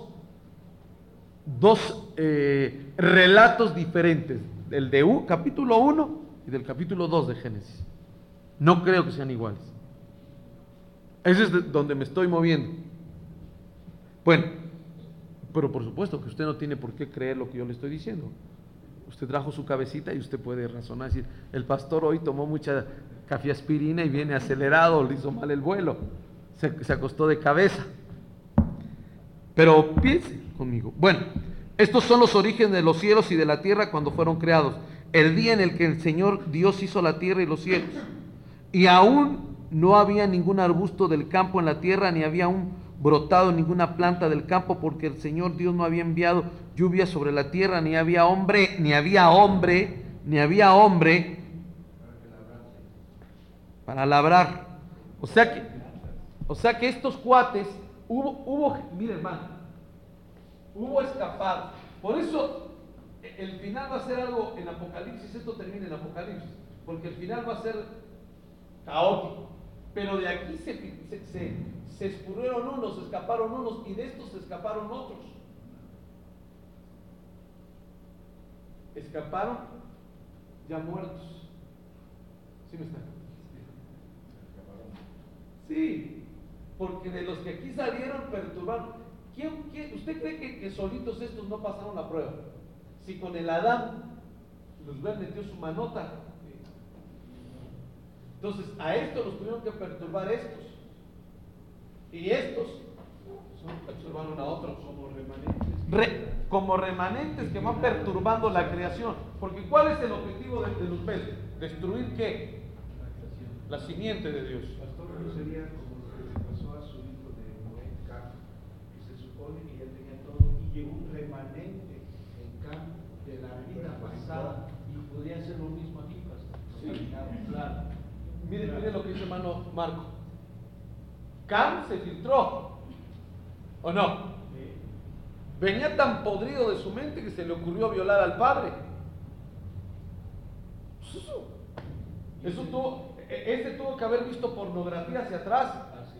dos eh, relatos diferentes, del de U, capítulo uno y del capítulo dos de Génesis. No creo que sean iguales. Ese es de donde me estoy moviendo. Bueno, pero por supuesto que usted no tiene por qué creer lo que yo le estoy diciendo. Usted trajo su cabecita y usted puede razonar, decir, el pastor hoy tomó mucha cafeaspirina y viene acelerado, le hizo mal el vuelo, se, se acostó de cabeza. Pero piense conmigo. Bueno, estos son los orígenes de los cielos y de la tierra cuando fueron creados. El día en el que el Señor Dios hizo la tierra y los cielos. Y aún no había ningún arbusto del campo en la tierra, ni había un brotado ninguna planta del campo, porque el Señor Dios no había enviado lluvia sobre la tierra, ni había hombre, ni había hombre, ni había hombre para labrar. O sea que, o sea que estos cuates, hubo, hubo, mire hermano, hubo escapado. Por eso el final va a ser algo en Apocalipsis, esto termina en Apocalipsis, porque el final va a ser caótico. Pero de aquí se, se, se, se escurrieron unos, se escaparon unos, y de estos se escaparon otros. Escaparon ya muertos. ¿Sí me están? Sí, porque de los que aquí salieron perturbaron. ¿Quién, quién, ¿Usted cree que, que solitos estos no pasaron la prueba? Si con el Adán Luzbel metió su manota, entonces a estos los tuvieron que perturbar estos, y estos perturbaron a otros como remanentes, Re, como remanentes que van perturbando la creación. Porque ¿cuál es el objetivo de, de Luzbel? ¿Destruir qué? La simiente de Dios. Pastor, pero sería como lo que le pasó a su hijo de Noé, Cam, que se supone que ya tenía todo y llegó un remanente en Cam de la vida pasada, y podría ser lo mismo aquí, Pastor. Sí. Claro. Mire, mire lo que dice hermano Marco. Cam se filtró, ¿o no? Venía tan podrido de su mente que se le ocurrió violar al padre. Eso, eso tuvo, ese tuvo que haber visto pornografía hacia atrás. Así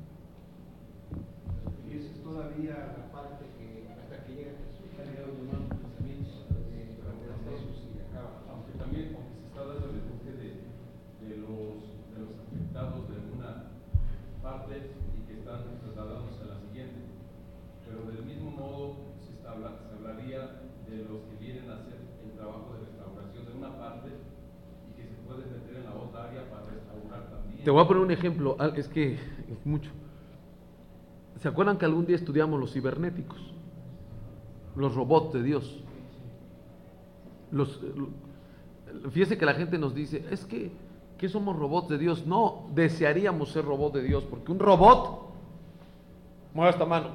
es. Y esa es todavía la parte que hasta que llega Jesús, ha llegado los malos pensamientos de Jesús y acaba. Aunque también, aunque se está dando el enfoque de, de, los, de los afectados de una parte y que están trasladándose a la siguiente, pero del mismo modo se, está, se hablaría de los que vienen a hacer el trabajo de restauración de una parte y que se pueden meter en la otra área para restaurar también. Te voy a poner un ejemplo, es que es mucho. ¿Se acuerdan que algún día estudiamos los cibernéticos? Los robots de Dios. Los, fíjese que la gente nos dice, es que, que somos robots de Dios. No, desearíamos ser robots de Dios, porque un robot mueve esta mano,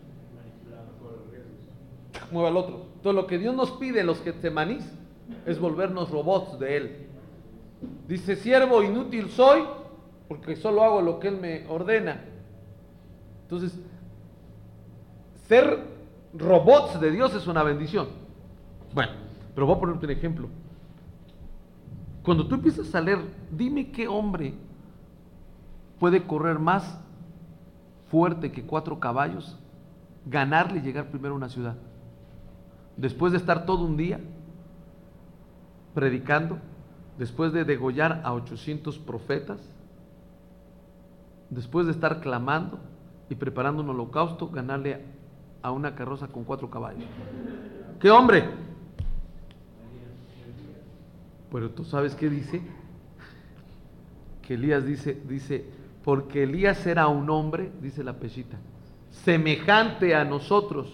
mueve al otro. Entonces lo que Dios nos pide, los que temanís, es volvernos robots de Él. Dice, siervo inútil soy, porque solo hago lo que Él me ordena. Entonces, ser robots de Dios es una bendición. Bueno, pero voy a ponerte un ejemplo. Cuando tú empiezas a leer, dime qué hombre puede correr más fuerte que cuatro caballos, ganarle y llegar primero a una ciudad. Después de estar todo un día predicando, después de degollar a ochocientos profetas, después de estar clamando y preparando un holocausto, ganarle a una carroza con cuatro caballos. ¿Qué hombre? Pero tú sabes qué dice, que Elías dice, dice, porque Elías era un hombre, dice la Peshita, semejante a nosotros.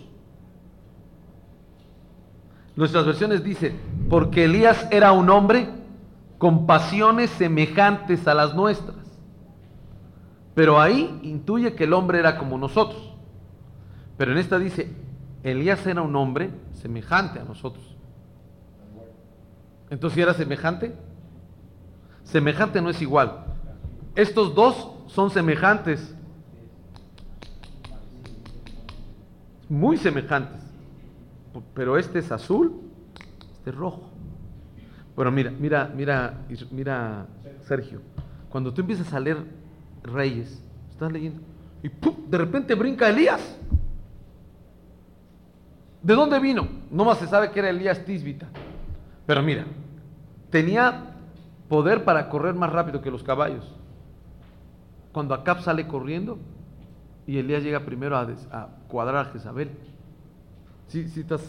Nuestras versiones dicen, porque Elías era un hombre con pasiones semejantes a las nuestras. Pero ahí intuye que el hombre era como nosotros. Pero en esta dice, Elías era un hombre semejante a nosotros. Entonces, ¿si era semejante? Semejante no es igual. Estos dos son semejantes. Muy semejantes. Pero este es azul, este es rojo. Pero mira, mira, mira, mira, Sergio, cuando tú empiezas a leer Reyes, estás leyendo, y ¡pum!, de repente brinca Elías. ¿De dónde vino? No más se sabe que era Elías Tisbita. Pero mira, tenía poder para correr más rápido que los caballos. Cuando Acab sale corriendo y Elías llega primero a, des, a cuadrar a Jezabel. ¿Sí, sí estás?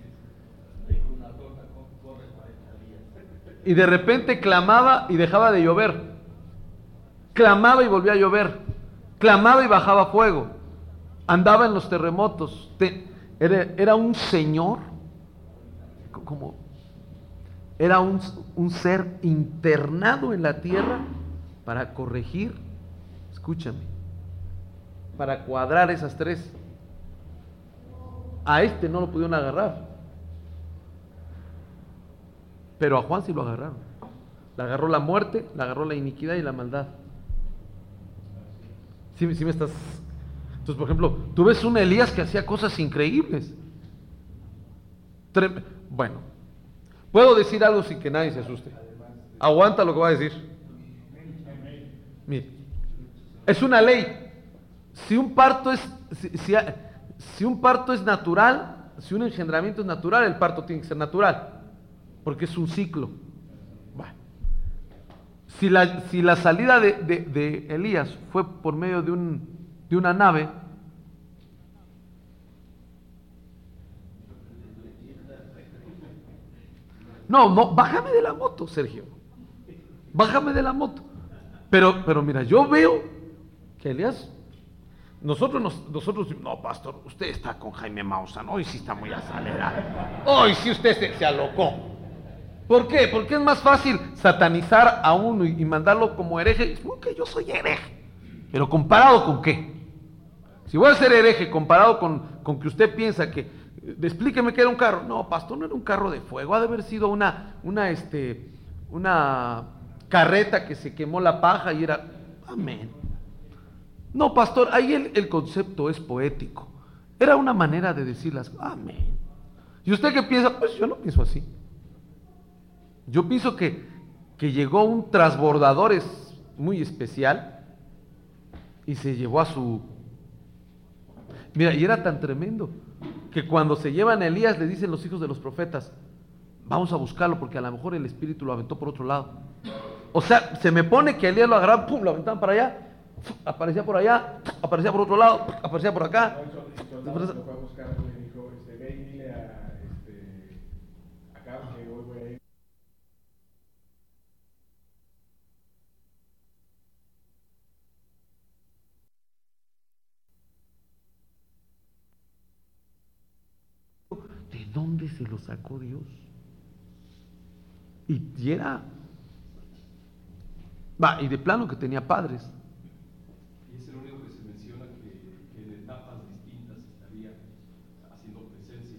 Y de repente clamaba y dejaba de llover. Clamaba y volvía a llover. Clamaba y bajaba fuego. Andaba en los terremotos. Te, era, era un señor, como era un, un ser internado en la tierra para corregir, escúchame, para cuadrar esas tres. A este no lo pudieron agarrar, pero a Juan sí lo agarraron. Le agarró la muerte, le agarró la iniquidad y la maldad. ¿Sí, sí me estás? Entonces, por ejemplo, tú ves un Elías que hacía cosas increíbles. Trem... Bueno, puedo decir algo sin que nadie se asuste. Aguanta lo que voy a decir. Mire, es una ley. Si un parto es, si, si, si un parto es natural, si un engendramiento es natural, el parto tiene que ser natural, porque es un ciclo. Bueno, si la, si la salida de, de, de Elías fue por medio de, un, de una nave, no, no, bájame de la moto, Sergio, bájame de la moto. Pero, pero mira, yo veo que Elías, nosotros, nos, nosotros, no, pastor, usted está con Jaime Maussan, hoy sí está muy acelerado, hoy sí usted se, se alocó. ¿Por qué? Porque es más fácil satanizar a uno y, y mandarlo como hereje. Que yo soy hereje, pero ¿comparado con qué? Si voy a ser hereje comparado con, con que usted piensa que, explíqueme que era un carro. No, pastor, no era un carro de fuego, ha de haber sido una, una, este, una carreta que se quemó la paja y era, amén. No, pastor, ahí el, el concepto es poético. Era una manera de decir las cosas, amén. ¿Y usted qué piensa? Pues yo no pienso así. Yo pienso que, que llegó un transbordador es muy especial y se llevó a su... Mira, y era tan tremendo que cuando se llevan a Elías le dicen los hijos de los profetas, vamos a buscarlo porque a lo mejor el espíritu lo aventó por otro lado. O sea, se me pone que Elías lo agarraban, pum, lo aventaban para allá, aparecía por allá, aparecía por otro lado, aparecía por acá. El soldado lo fue a buscar, le dijo, este, ve y dile a, este, acá que hoy voy a ir. ¿De dónde se lo sacó Dios? Y, y era... Va, y de plano que tenía padres. Y es el único que se menciona que, que en etapas distintas estaría haciendo presencia.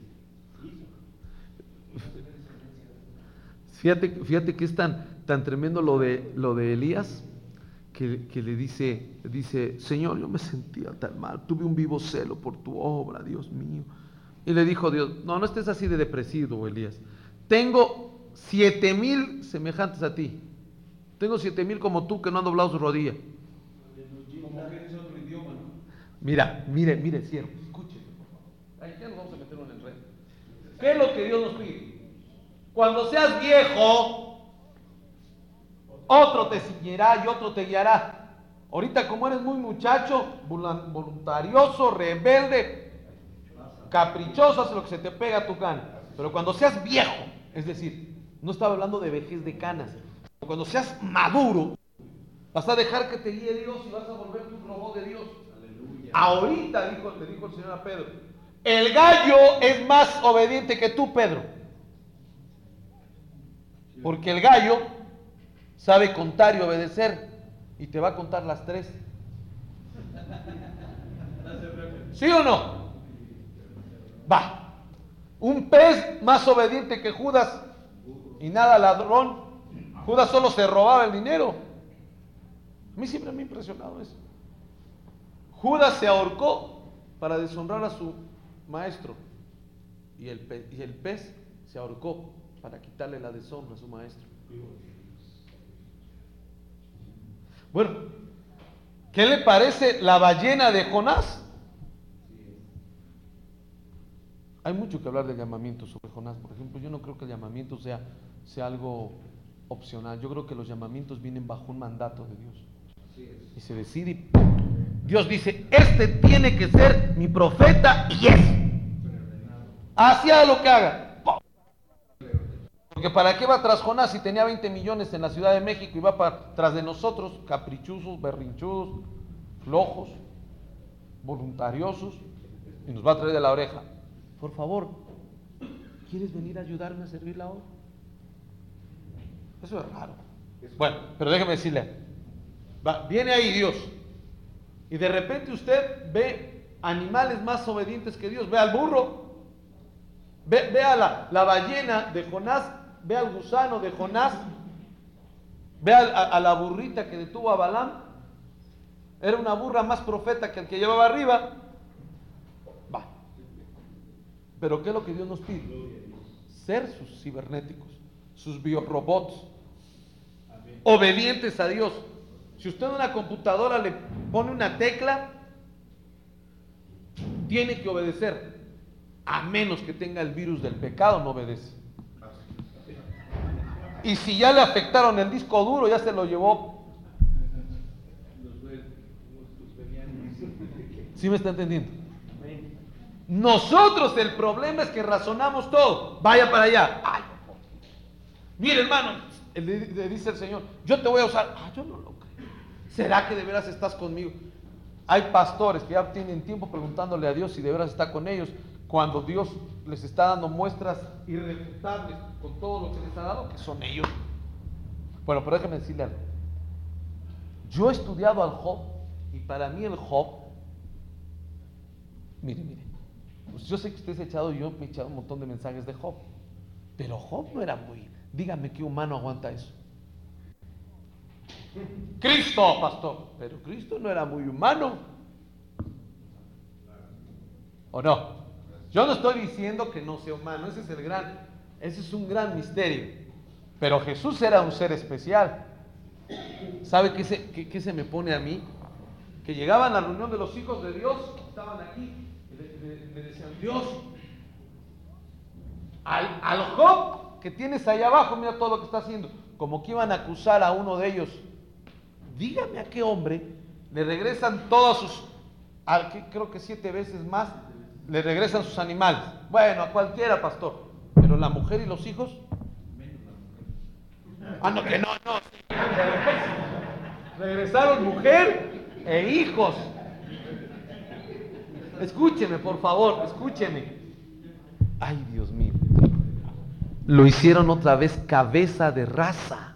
Fíjate, fíjate que es tan, tan tremendo lo de, lo de Elías, que, que le dice, dice, Señor, yo me sentía tan mal, tuve un vivo celo por tu obra, Dios mío. Y le dijo Dios, no, no estés así de depresivo, Elías. Tengo siete mil semejantes a ti. Tengo siete mil como tú que no han doblado su rodilla. Como que es otro idioma, ¿no? Mira, mire, mire, siervo, escuche, por favor. Ahí ya nos vamos a meter en el enredo. ¿Qué es lo que Dios nos pide? Cuando seas viejo, otro te ciñerá y otro te guiará. Ahorita como eres muy muchacho, voluntarioso, rebelde, caprichoso, hace lo que se te pega a tu cana. Pero cuando seas viejo, es decir, no estaba hablando de vejez de canas, cuando seas maduro, vas a dejar que te guíe Dios y vas a volver tu robot de Dios. Aleluya. Ahorita dijo, le dijo el Señor a Pedro, el gallo es más obediente que tú, Pedro, porque el gallo sabe contar y obedecer y te va a contar las tres. ¿Sí o no? Va. Un pez más obediente que Judas y nada ladrón. Judas solo se robaba el dinero. A mí siempre me ha impresionado eso. Judas se ahorcó para deshonrar a su maestro y el pez, y el pez se ahorcó para quitarle la deshonra a su maestro. Bueno, ¿qué le parece la ballena de Jonás? Hay mucho que hablar del llamamiento sobre Jonás. Por ejemplo, yo no creo que el llamamiento sea, sea algo opcional. Yo creo que los llamamientos vienen bajo un mandato de Dios. Y se decide y Dios dice, este tiene que ser mi profeta y es. Hacia lo que haga. Porque ¿para qué va tras Jonás si tenía veinte millones en la Ciudad de México y va para, tras de nosotros, caprichosos, berrinchudos, flojos, voluntariosos, y nos va a traer de la oreja? Por favor, ¿quieres venir a ayudarme a servir la obra? Eso es raro. Bueno, pero déjame decirle, va, viene ahí Dios Y de repente usted ve animales más obedientes que Dios. Ve al burro, ve, ve a la, la ballena de Jonás, ve al gusano de Jonás, ve a, a, a la burrita que detuvo a Balaam. Era una burra más profeta que el que llevaba arriba. Va. Pero ¿qué es lo que Dios nos pide? Ser sus cibernéticos, sus biorobots, obedientes a Dios. Si usted en una computadora le pone una tecla, tiene que obedecer, a menos que tenga el virus del pecado, no obedece. Y si ya le afectaron el disco duro, ya se lo llevó. ¿Sí me está entendiendo? Nosotros el problema es que razonamos todo. Vaya para allá. Ay, mire, hermano, le, le dice el Señor, yo te voy a usar. Ah, yo no lo creo. ¿Será que de veras estás conmigo? Hay pastores que ya tienen tiempo preguntándole a Dios si de veras está con ellos, cuando Dios les está dando muestras irrefutables con todo lo que les ha dado, que son ellos. Bueno, pero déjame decirle algo. Yo he estudiado al Job, y para mí el Job, mire, mire, pues yo sé que usted se ha echado, yo me he echado un montón de mensajes de Job, pero Job no era muy, dígame qué humano aguanta eso. Cristo, pastor, pero Cristo no era muy humano, ¿o no? Yo no estoy diciendo que no sea humano, ese es el gran, ese es un gran misterio, pero Jesús era un ser especial. ¿Sabe qué se, qué, qué se me pone a mí? Que llegaban a la reunión de los hijos de Dios, estaban aquí, y le, le, le decían, Dios, al, al Job que tienes ahí abajo, mira todo lo que está haciendo, como que iban a acusar a uno de ellos. Dígame a qué hombre le regresan todos sus, a, que, creo que siete veces más, le regresan sus animales. Bueno, a cualquiera, pastor, pero la mujer y los hijos. Ah, no, que no, no. Regresaron mujer e hijos. Escúcheme, por favor, escúcheme. Ay, Dios mío. Lo hicieron otra vez cabeza de raza.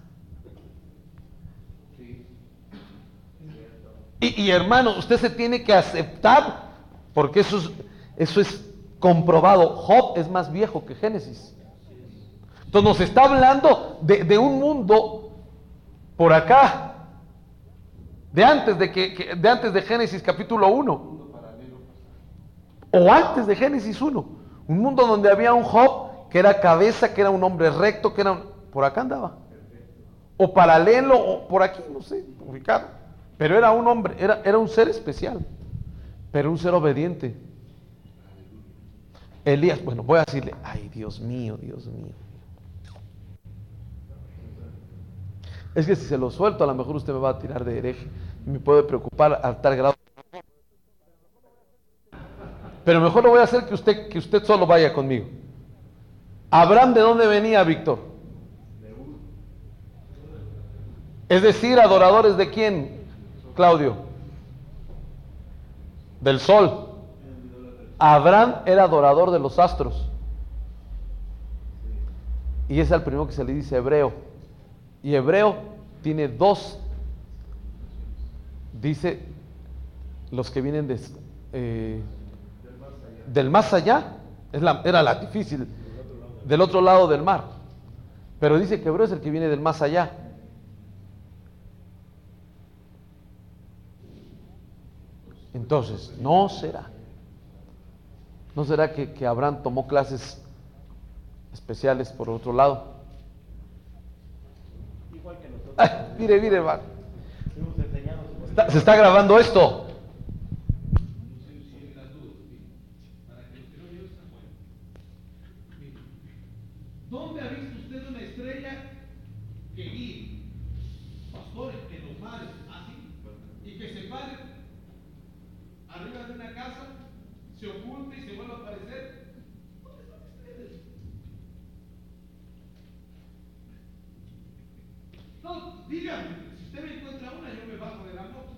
Y, y hermano, usted se tiene que aceptar, porque eso es, eso es comprobado. Job es más viejo que Génesis. Entonces nos está hablando de, de un mundo por acá, de antes de, que, que, de antes de Génesis capítulo uno, o antes de Génesis uno, un mundo donde había un Job que era cabeza, que era un hombre recto, que era un, por acá andaba, o paralelo, o por aquí, no sé, ubicado. Pero era un hombre, era, era un ser especial, pero un ser obediente. Elías, bueno, voy a decirle, ay, Dios mío, Dios mío. Es que si se lo suelto, a lo mejor usted me va a tirar de hereje y me puede preocupar a tal grado. Pero mejor lo voy a hacer que usted, que usted solo vaya conmigo. Abraham, ¿de dónde venía, Víctor? Es decir, adoradores de quién, Claudio? Del sol. Abraham era adorador de los astros. Y es el primero que se le dice hebreo. Y hebreo tiene dos, dice, los que vienen de, eh, del más allá, es la, era la difícil, del otro lado del mar. Pero dice que hebreo es el que viene del más allá. Entonces, no será. ¿No será que, que Abraham tomó clases especiales por otro lado? Igual que nosotros. Ay, mire, mire, hermano. Fuimos enseñados. Está- se está grabando esto. ¿Dónde ha visto usted una estrella que guíe pastores en los mares así y que se pare arriba de una casa, se oculte y se vuelva a aparecer? ¿Dónde están ustedes? No, dígame, si usted me encuentra una, yo me bajo de la moto.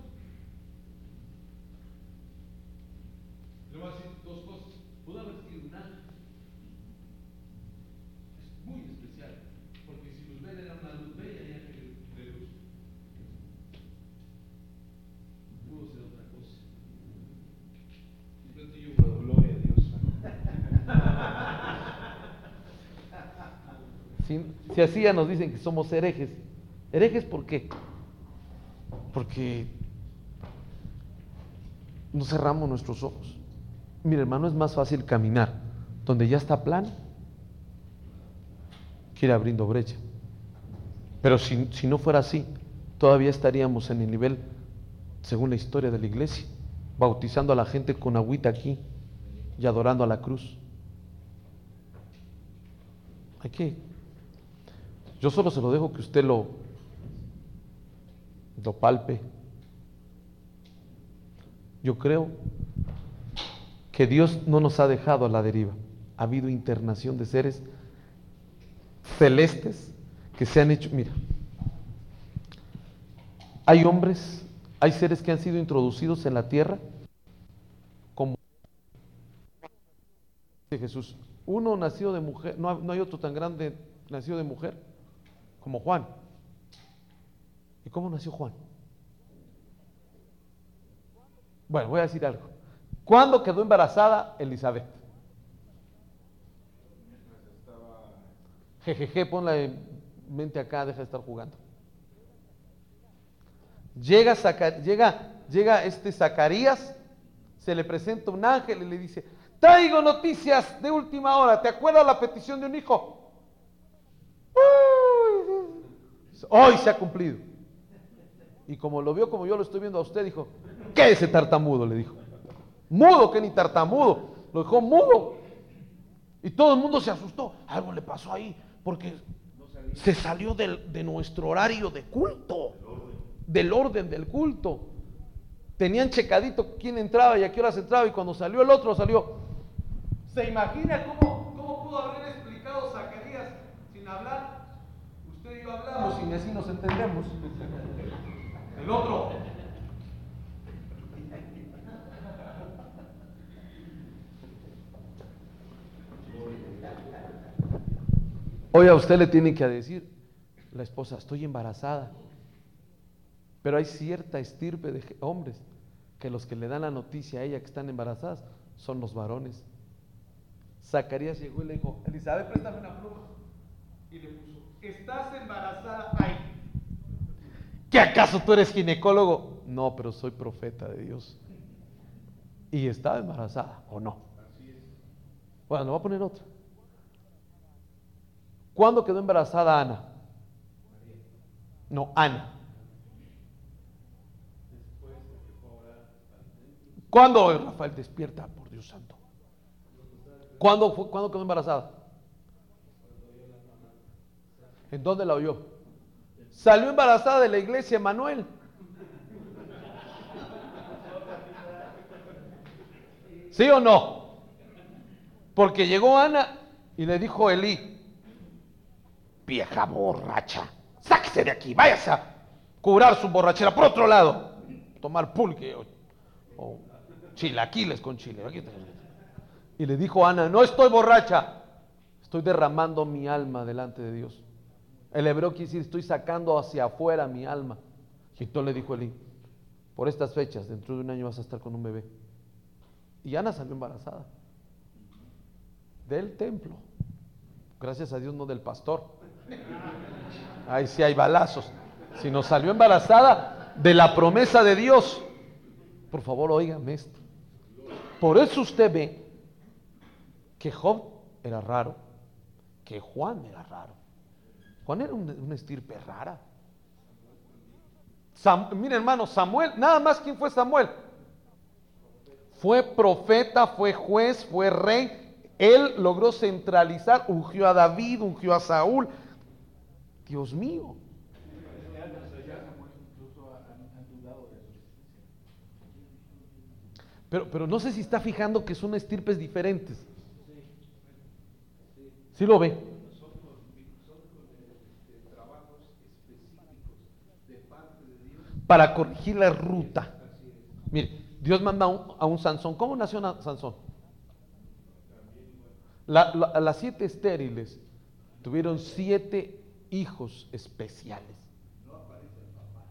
Le voy a decir dos cosas. Pudo haber sido un ángel. Es muy especial, porque si Luzbel era una luz bella y ángel de luz, pudo ser otra cosa. Si, si así ya nos dicen que somos herejes. ¿Herejes por qué? Porque no cerramos nuestros ojos. Mire, hermano, es más fácil caminar donde ya está plano que ir abriendo brecha. Pero si, si no fuera así, todavía estaríamos en el nivel, según la historia de la iglesia, bautizando a la gente con agüita aquí y adorando a la cruz. Hay que, yo solo se lo dejo que usted lo, lo palpe. Yo creo que Dios no nos ha dejado a la deriva. Ha habido internación de seres celestes que se han hecho, mira, hay hombres, hay seres que han sido introducidos en la tierra como de Jesús. Uno nacido de mujer, no, no hay otro tan grande nacido de mujer como Juan. ¿Y cómo nació Juan? Bueno, voy a decir algo. ¿Cuándo quedó embarazada Elizabeth? Jejeje, ponla en mente acá, deja de estar jugando. Llega, Zacar, llega, llega este Zacarías, se le presenta un ángel y le dice: traigo noticias de última hora, ¿te acuerdas la petición de un hijo? Uy, hoy se ha cumplido. Y como lo vio como yo lo estoy viendo a usted, dijo: ¿qué es ese tartamudo? Le dijo. Mudo, que ni tartamudo, lo dejó mudo. Y todo el mundo se asustó. Algo le pasó ahí, porque se salió del, de nuestro horario de culto, del orden del culto. Tenían checadito quién entraba y a qué horas entraba, y cuando salió el otro, salió. ¿Se imagina cómo, cómo pudo haber explicado Zacarías sin hablar? Usted y yo hablamos y así nos entendemos. El otro. Hoy a usted le tiene que decir la esposa: estoy embarazada. Pero hay cierta estirpe de hombres que los que le dan la noticia a ella que están embarazadas son los varones. Zacarías llegó y le dijo: Elizabeth, préstame una pluma. Y le puso: ¿estás embarazada? Ay, ¿qué acaso tú eres ginecólogo? No, pero soy profeta de Dios. ¿Y estaba embarazada o no? Bueno, le voy a poner otra. ¿Cuándo quedó embarazada Ana? No, Ana. ¿Cuándo, Rafael, despierta, por Dios santo? ¿Cuándo, fue, ¿Cuándo quedó embarazada? ¿En dónde la oyó? Salió embarazada de la iglesia Emanuel. ¿Sí o no? Porque llegó Ana y le dijo a Elí: vieja borracha, sáquese de aquí, váyase a curar su borrachera por otro lado, tomar pulque o, o chilaquiles con chile. Y le dijo a Ana: no estoy borracha, estoy derramando mi alma delante de Dios. El hebreo quiere decir: estoy sacando hacia afuera mi alma. Y entonces le dijo Elí: por estas fechas, dentro de un año vas a estar con un bebé. Y Ana salió embarazada del templo, gracias a Dios, no del pastor. Ahí sí hay balazos. Sino salió embarazada de la promesa de Dios. Por favor, óigame esto. Por eso usted ve que Job era raro, que Juan era raro. Juan era una, una estirpe rara. Sam, mire, hermano, Samuel, nada más. ¿Quién fue Samuel? Fue profeta, fue juez, fue rey. Él logró centralizar, ungió a David, ungió a Saúl. Dios mío. Pero, pero no sé si está fijando que son estirpes diferentes. ¿Sí lo ve? Para corregir la ruta. Mire, Dios manda a un, a un Sansón. ¿Cómo nació Sansón? La, la, las siete estériles tuvieron siete hijos especiales. No aparece el papá.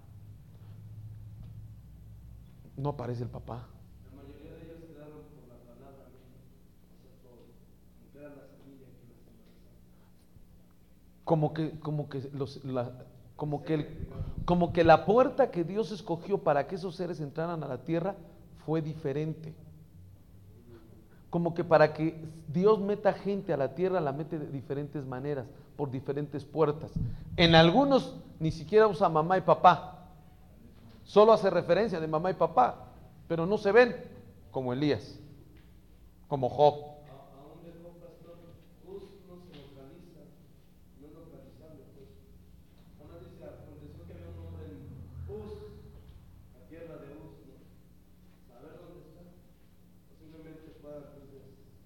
No aparece el papá. La mayoría de ellos quedaron por la palabra, o sea, todo, aunque era la semilla que las embarazaba. como que, como que los, la, como que el, como que la puerta que Dios escogió para que esos seres entraran a la tierra fue diferente. Como que para que Dios meta gente a la tierra, la mete de diferentes maneras, por diferentes puertas. En algunos ni siquiera usa mamá y papá, solo hace referencia de mamá y papá, pero no se ven como Elías, como Job. Aún dejó pastor, Uz no se localiza, no es localizable, pues. Cuando dice, aconteció que había un hombre en Uz, la tierra de Uz, ¿no? Saber dónde está. Posiblemente pueda, entonces,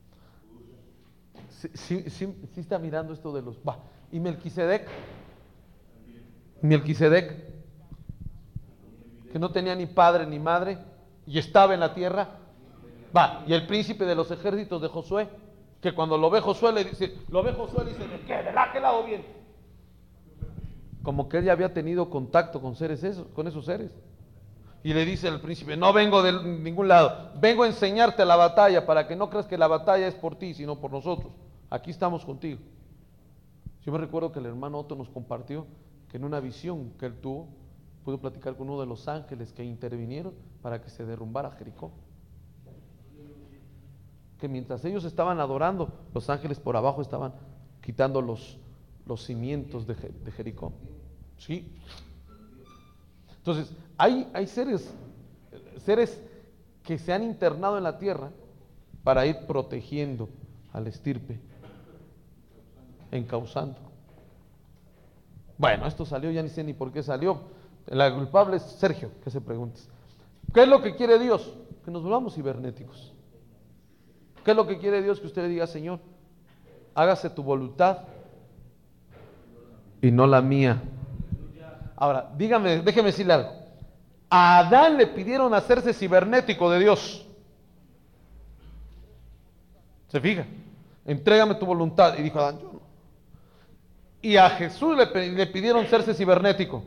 Sí, sí, sí, sí está mirando esto de los... Va. ¿Y Melquisedec? Melquisedec, que no tenía ni padre ni madre y estaba en la tierra. Va. Y el príncipe de los ejércitos de Josué, que cuando lo ve Josué le dice, lo ve Josué y dice, ¿de qué? ¿De la qué lado viene? Como que él ya había tenido contacto con seres esos, con esos seres. Y le dice al príncipe, no vengo de ningún lado, vengo a enseñarte la batalla para que no creas que la batalla es por ti, sino por nosotros. Aquí estamos contigo. Yo me recuerdo que el hermano Otto nos compartió que en una visión que él tuvo, pudo platicar con uno de los ángeles que intervinieron para que se derrumbara Jericó. Que mientras ellos estaban adorando, los ángeles por abajo estaban quitando los, los cimientos de, de Jericó. Sí. Entonces, hay, hay seres, seres que se han internado en la tierra para ir protegiendo al estirpe, encauzando. Bueno, esto salió, ya ni sé ni por qué salió. La culpable es Sergio, que se pregunte. ¿Qué es lo que quiere Dios? Que nos volvamos cibernéticos. ¿Qué es lo que quiere Dios? Que usted le diga, Señor, hágase tu voluntad y no la mía. Ahora, dígame, déjeme decirle algo. A Adán le pidieron hacerse cibernético de Dios. ¿Se fija? Entrégame tu voluntad. Y dijo Adán, yo no. Y a Jesús le, le pidieron serse cibernético.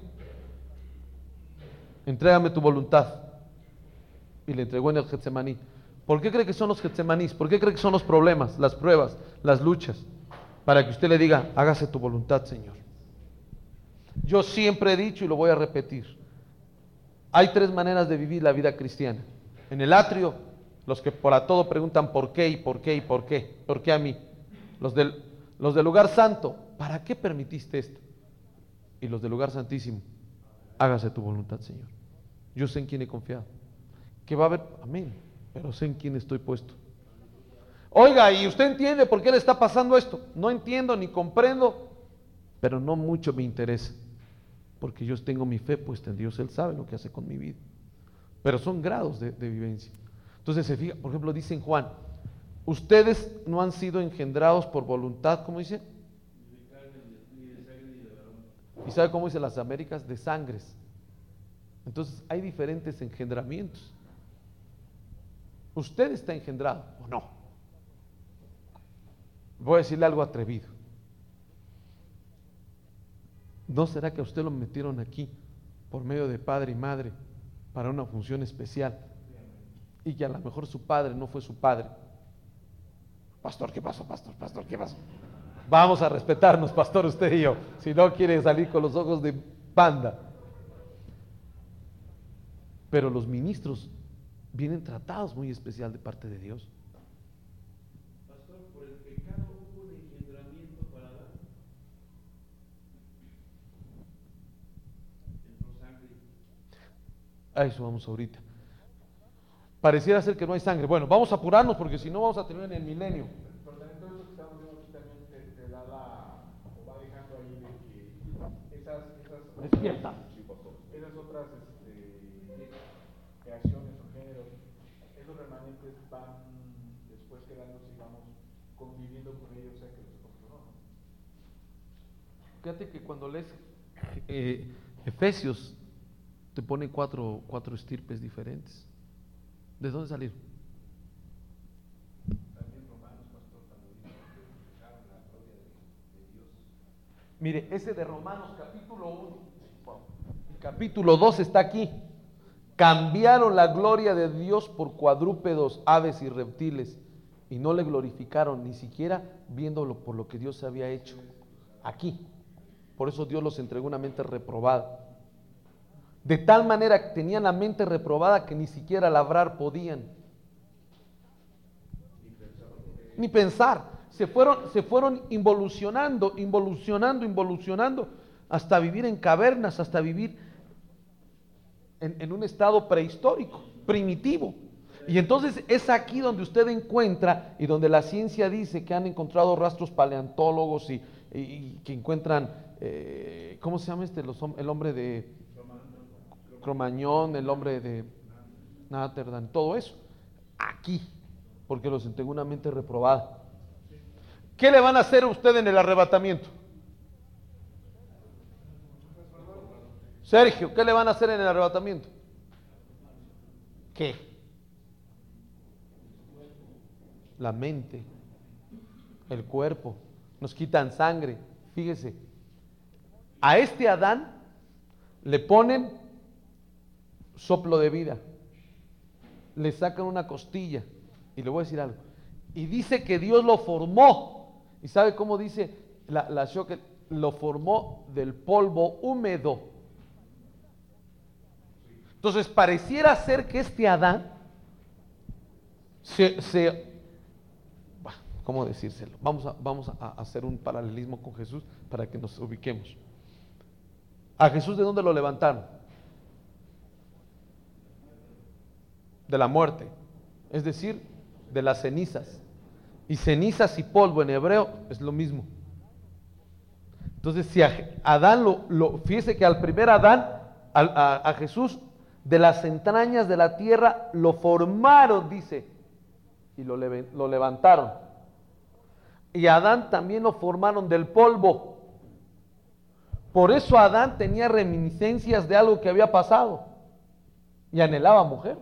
Entrégame tu voluntad. Y le entregó en el Getsemaní. ¿Por qué cree que son los Getsemanís? ¿Por qué cree que son los problemas, las pruebas, las luchas? Para que usted le diga, hágase tu voluntad, Señor. Yo siempre he dicho y lo voy a repetir. Hay tres maneras de vivir la vida cristiana. En el atrio, los que por a todo preguntan por qué y por qué y por qué. ¿Por qué a mí? Los del, los del lugar santo, ¿para qué permitiste esto? Y los del lugar santísimo, hágase tu voluntad, Señor. Yo sé en quién he confiado. Que va a haber, amén, pero sé en quién estoy puesto. Oiga, ¿y usted entiende por qué le está pasando esto? No entiendo ni comprendo, pero no mucho me interesa. Porque yo tengo mi fe puesta en Dios, Él sabe lo que hace con mi vida. Pero son grados de, de vivencia. Entonces se fija, por ejemplo, dice en Juan, ustedes no han sido engendrados por voluntad, ¿cómo dice? ¿Y sabe cómo dice las Américas? De sangres. Entonces hay diferentes engendramientos. ¿Usted está engendrado o no? Voy a decirle algo atrevido. ¿No será que a usted lo metieron aquí por medio de padre y madre para una función especial y que a lo mejor su padre no fue su padre? Pastor, ¿qué pasó, pastor? Pastor, ¿qué pasó? Vamos a respetarnos, pastor, usted y yo, si no quiere salir con los ojos de panda. Pero los ministros vienen tratados muy especial de parte de Dios. pastor, por el pecado hubo un engendramiento para Adán. Entró sangre. A eso vamos ahorita. Pareciera ser que no hay sangre. Bueno, vamos a apurarnos porque si no vamos a tener en el milenio. Pero también todo eso que estamos viendo aquí también te, te da la, o va dejando ahí de que esas, esas Despierta. esas otras este, creaciones o géneros, esos remanentes van después quedándose y vamos conviviendo con ellos, sea que los escogió o no. Fíjate que cuando lees eh, Efesios, te pone cuatro, cuatro estirpes diferentes. ¿De dónde salieron? También Romanos, pastor, cuando dice que dejaron la gloria de, de Dios. Mire, ese de Romanos capítulo uno, el capítulo dos está aquí. Cambiaron la gloria de Dios por cuadrúpedos, aves y reptiles y no le glorificaron ni siquiera viéndolo por lo que Dios había hecho aquí. Por eso Dios los entregó una mente reprobada. De tal manera que tenían la mente reprobada que ni siquiera labrar podían. Ni pensar. Se fueron, se fueron involucionando, involucionando, involucionando, hasta vivir en cavernas, hasta vivir en, en un estado prehistórico, primitivo. Y entonces es aquí donde usted encuentra, y donde la ciencia dice que han encontrado rastros paleontólogos y, y, y que encuentran, eh, ¿cómo se llama este? Los, el hombre de Cromañón, el hombre de Náterdan, todo eso, aquí, porque los entregó una mente reprobada. ¿Qué le van a hacer a usted en el arrebatamiento? Sergio, ¿qué le van a hacer en el arrebatamiento? ¿Qué? La mente, el cuerpo, nos quitan sangre. Fíjese, a este Adán le ponen soplo de vida, le sacan una costilla, y le voy a decir algo, y dice que Dios lo formó. ¿Y sabe cómo dice la, la Shoket? Lo formó del polvo húmedo. Entonces pareciera ser que este Adán se, se ¿cómo decírselo? Vamos a, vamos a hacer un paralelismo con Jesús para que nos ubiquemos. ¿A Jesús de dónde lo levantaron? De la muerte, es decir, de las cenizas. Y cenizas y polvo en hebreo es lo mismo. Entonces, si a Adán lo, lo fíjese que al primer Adán, a, a, a Jesús, de las entrañas de la tierra lo formaron, dice, y lo, lo levantaron. Y a Adán también lo formaron del polvo. Por eso Adán tenía reminiscencias de algo que había pasado y anhelaba mujer.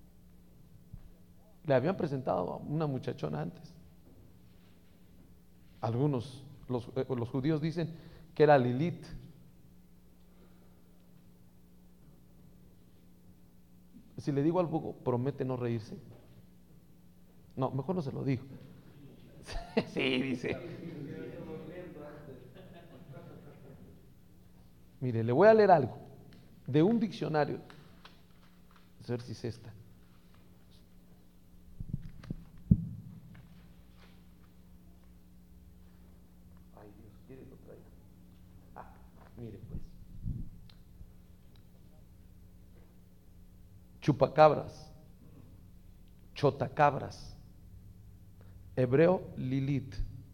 Le habían presentado a una muchachona antes. Algunos, los, eh, los judíos dicen que era Lilith. Si le digo algo, promete no reírse. No, mejor no se lo digo. Sí, dice. Mire, le voy a leer algo de un diccionario. A ver si es esta. Ay, Dios quiere lo traiga. Ah, mire pues. Chupacabras, chotacabras, hebreo Lilith.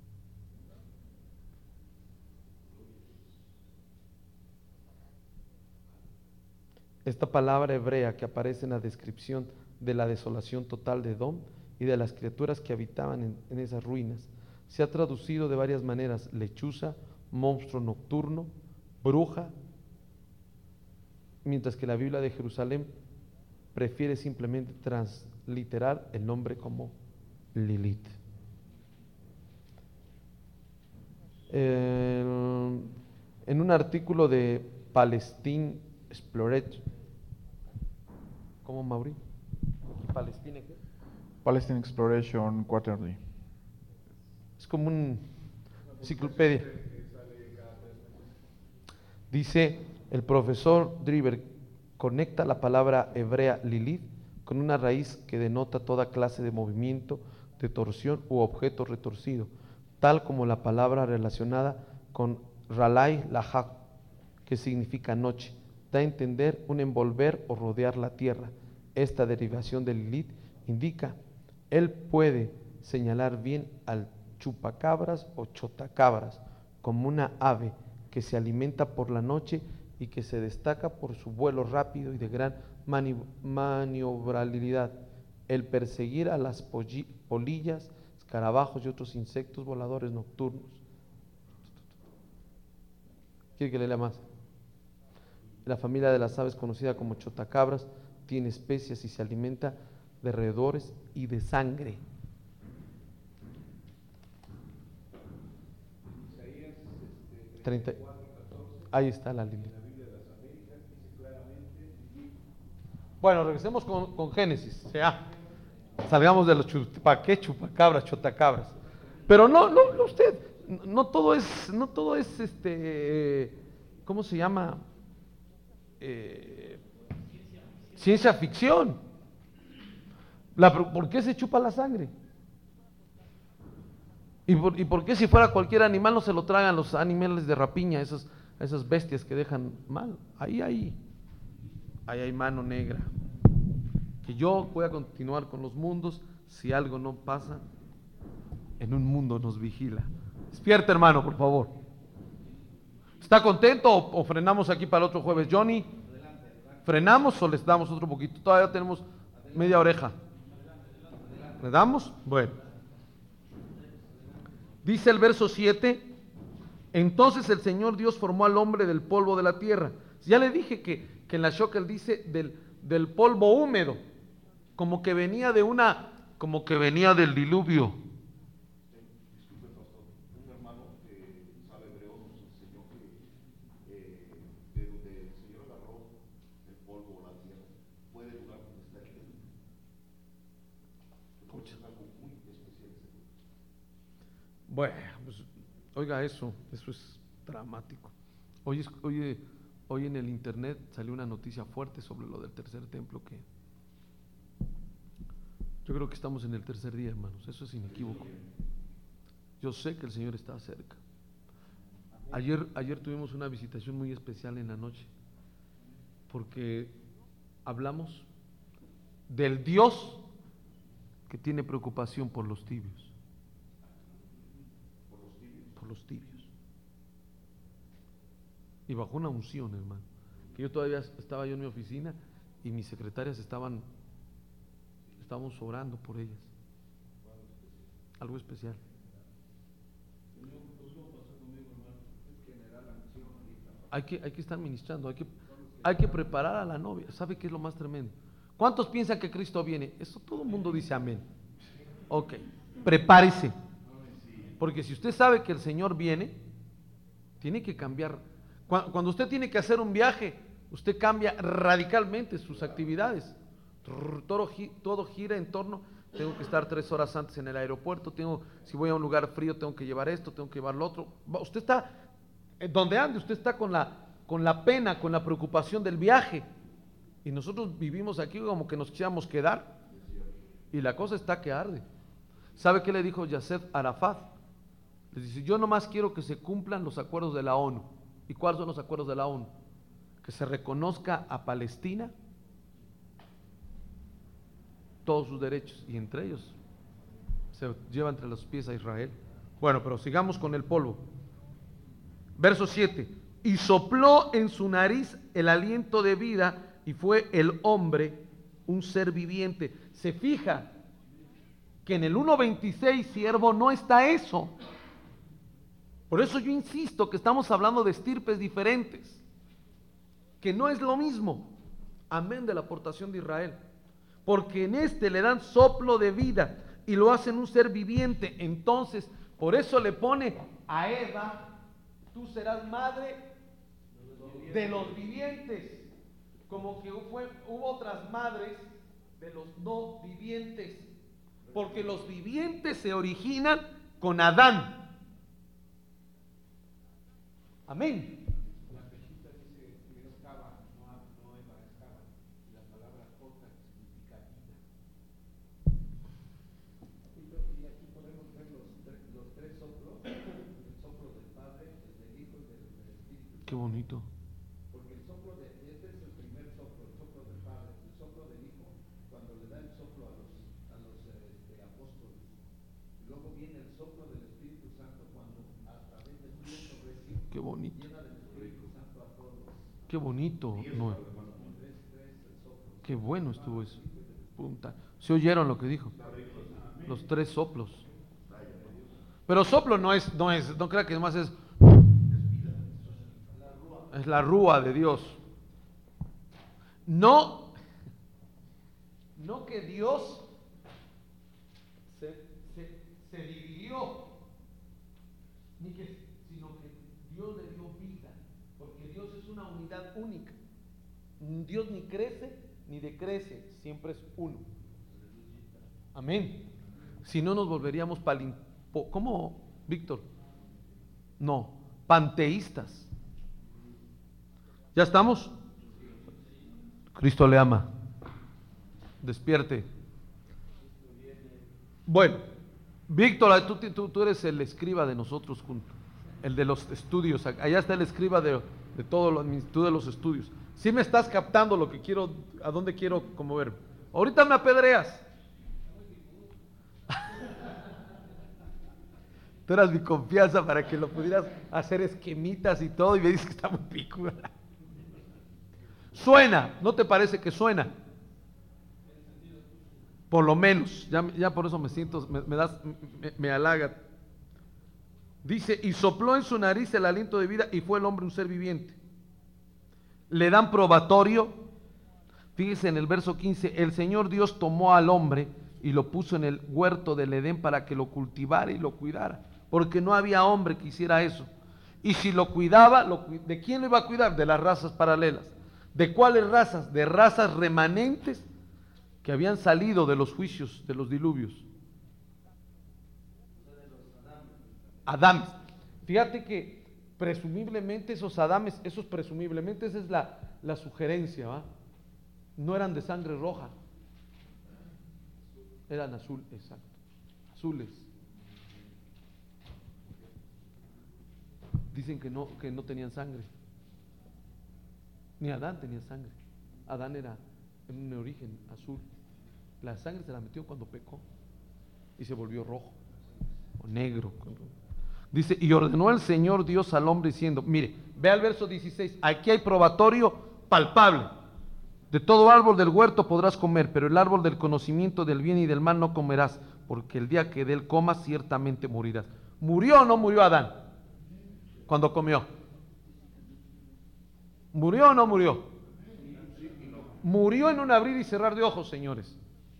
Esta palabra hebrea que aparece en la descripción de la desolación total de Edom y de las criaturas que habitaban en, en esas ruinas, se ha traducido de varias maneras: lechuza, monstruo nocturno, bruja, mientras que la Biblia de Jerusalén prefiere simplemente transliterar el nombre como Lilith. Eh, en un artículo de Palestine Explorer, ¿cómo, Mauri? ¿Palestina qué? Palestine Exploration Quarterly. Es como una enciclopedia. Dice el profesor Driver, conecta la palabra hebrea Lilith con una raíz que denota toda clase de movimiento, de torsión u objeto retorcido, tal como la palabra relacionada con Ralai Lahak, que significa noche, da a entender un envolver o rodear la tierra. Esta derivación de Lilith indica, él puede señalar bien al chupacabras o chotacabras como una ave que se alimenta por la noche y que se destaca por su vuelo rápido y de gran mani maniobrabilidad, el perseguir a las polillas, escarabajos y otros insectos voladores nocturnos. ¿Quiere que le lea más? La familia de las aves, conocida como chotacabras, tiene especies y se alimenta de roedores y de sangre. treinta. Ahí está la Lilith. Bueno, regresemos con, con Génesis. Ya. Salgamos de los chupa, ¿qué? Chupacabras, chotacabras. Pero no, no, no usted. no todo es, no todo es este, ¿cómo se llama? Eh, ciencia ficción. La, ¿Por qué se chupa la sangre? ¿Y por, ¿Y por qué si fuera cualquier animal no se lo tragan los animales de rapiña, esas, esas bestias que dejan mal? Ahí, ahí, ahí hay mano negra. Que yo voy a continuar con los mundos, si algo no pasa, en un mundo nos vigila. Despierta, hermano, por favor. ¿Está contento o, o frenamos aquí para el otro jueves? Johnny, ¿frenamos o les damos otro poquito? Todavía tenemos media oreja. ¿Le damos? Bueno. Dice el verso siete, entonces el Señor Dios formó al hombre del polvo de la tierra. Ya le dije que, que en la Shokel dice del, del polvo húmedo, como que venía de una, como que venía del diluvio. Disculpe, pastor, un hermano que sabe hebreo nos enseñó que eh, de donde el Señor agarró el polvo o la tierra, fue del lugar donde está el templo. Entonces es algo muy especial ese lugar. Bueno, pues, oiga eso, eso es dramático. Hoy, es, hoy, hoy en el internet salió una noticia fuerte sobre lo del tercer templo, que yo creo que estamos en el tercer día, hermanos, eso es inequívoco. Yo sé que el Señor está cerca. Ayer, ayer tuvimos una visitación muy especial en la noche, porque hablamos del Dios que tiene preocupación por los tibios. Por los tibios. Y bajo una unción, hermano, que yo todavía estaba yo en mi oficina y mis secretarias estaban, estábamos orando por ellas. Algo especial. Hay que, hay que estar ministrando, hay que, hay que preparar a la novia. ¿Sabe qué es lo más tremendo? ¿Cuántos piensan que Cristo viene? Eso todo el mundo dice amén. Ok, prepárese. Porque si usted sabe que el Señor viene, tiene que cambiar. Cuando usted tiene que hacer un viaje, usted cambia radicalmente sus actividades. Todo, todo gira en torno, tengo que estar tres horas antes en el aeropuerto, tengo, si voy a un lugar frío tengo que llevar esto, tengo que llevar lo otro. Usted está, donde ande, usted está con la, con la pena, con la preocupación del viaje. Y nosotros vivimos aquí como que nos quisiéramos quedar. Y la cosa está que arde. ¿Sabe qué le dijo Yasser Arafat? Les dice, yo nomás quiero que se cumplan los acuerdos de la ONU. ¿Y cuáles son los acuerdos de la ONU? Que se reconozca a Palestina todos sus derechos, y entre ellos se lleva entre los pies a Israel. Bueno, pero sigamos con el polvo. Verso siete, y sopló en su nariz el aliento de vida, y fue el hombre un ser viviente. Se fija que en el uno veintiséis, siervo, no está eso. Por eso yo insisto que estamos hablando de estirpes diferentes, que no es lo mismo. Amén de la aportación de Israel. Porque en este le dan soplo de vida y lo hacen un ser viviente. Entonces, por eso le pone a Eva, tú serás madre de los vivientes. Como que fue, hubo otras madres de los no vivientes. Porque los vivientes se originan con Adán. Amén. La pechita dice que es Cava, no, no Eva, es Cava. Y la palabra corta significa vida. Y aquí podemos ver los, tres, los tres soplos: el soplo del Padre, el del Hijo y del, del Espíritu. Qué bonito. Porque el soplo de, este es el primer soplo, el soplo del Padre, el soplo del Hijo, cuando le da el soplo a los, a los este, apóstoles. Luego viene el soplo del Espíritu Santo cuando a través del viento recién Qué bonito. llena del Espíritu Santo a todos. Qué bonito, Noé. Qué bueno estuvo eso. Punta. ¿Se oyeron lo que dijo? Los tres soplos. Pero soplo no es, no es, no crea que más es, es la rúa de Dios. No, no que Dios se, se, se dividió, ni que, sino que Dios le dio vida, porque Dios es una unidad única. Dios ni crece ni decrece, siempre es uno. Amén. Si no nos volveríamos palimpo, ¿cómo, Víctor? No, panteístas. ¿Ya estamos? Cristo le ama. Despierte. Bueno, Víctor, tú, tú, tú eres el escriba de nosotros juntos, el de los estudios. Allá está el escriba de, de todo lo, tú de los estudios. Si me estás captando lo que quiero, a dónde quiero como ver. Ahorita me apedreas. Tú eras mi confianza para que lo pudieras hacer esquemitas y todo, y me dices que está muy picuda. Suena, ¿no te parece que suena? Por lo menos, ya, ya por eso me siento, me, me das, me, me halaga. Dice, y sopló en su nariz el aliento de vida y fue el hombre un ser viviente. Le dan probatorio. Fíjese en el verso quince, el Señor Dios tomó al hombre y lo puso en el huerto del Edén para que lo cultivara y lo cuidara, porque no había hombre que hiciera eso. Y si lo cuidaba, lo, ¿de quién lo iba a cuidar? De las razas paralelas. ¿De cuáles razas? De razas remanentes que habían salido de los juicios, de los diluvios. Adán. Fíjate que presumiblemente esos Adames, esos presumiblemente, esa es la, la sugerencia, ¿va? No eran de sangre roja, eran azul, exacto, azules. Dicen que no, que no tenían sangre. Ni Adán tenía sangre. Adán era en un origen azul. La sangre se la metió cuando pecó y se volvió rojo o negro. Dice, y ordenó el Señor Dios al hombre diciendo, mire, ve al verso dieciséis, aquí hay probatorio palpable. De todo árbol del huerto podrás comer, pero el árbol del conocimiento del bien y del mal no comerás, porque el día que de él comas ciertamente morirás. ¿Murió o no murió Adán cuando comió? ¿Murió o no murió? Murió en un abrir y cerrar de ojos, señores.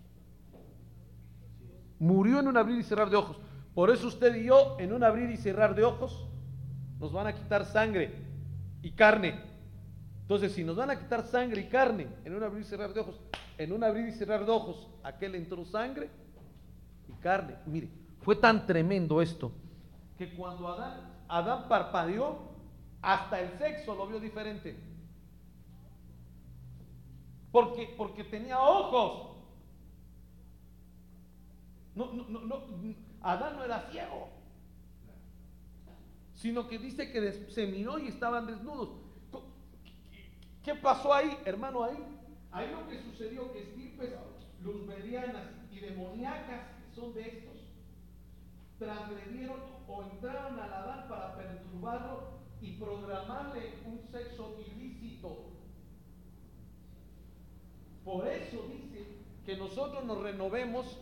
Murió en un abrir y cerrar de ojos. Por eso usted y yo, en un abrir y cerrar de ojos, nos van a quitar sangre y carne. Entonces, si nos van a quitar sangre y carne en un abrir y cerrar de ojos, en un abrir y cerrar de ojos, aquel entró sangre y carne. Mire, fue tan tremendo esto, que cuando Adán, Adán parpadeó, hasta el sexo lo vio diferente. Porque, porque tenía ojos. No, no, no, no, Adán no era ciego, sino que dice que des, se miró y estaban desnudos. ¿Qué pasó ahí, hermano? Ahí, ahí lo que sucedió, que estirpes luzberianas y demoníacas, que son de estos, transgredieron o entraron al Adán para perturbarlo y programarle un sexo ilícito. Por eso dice que nosotros nos renovemos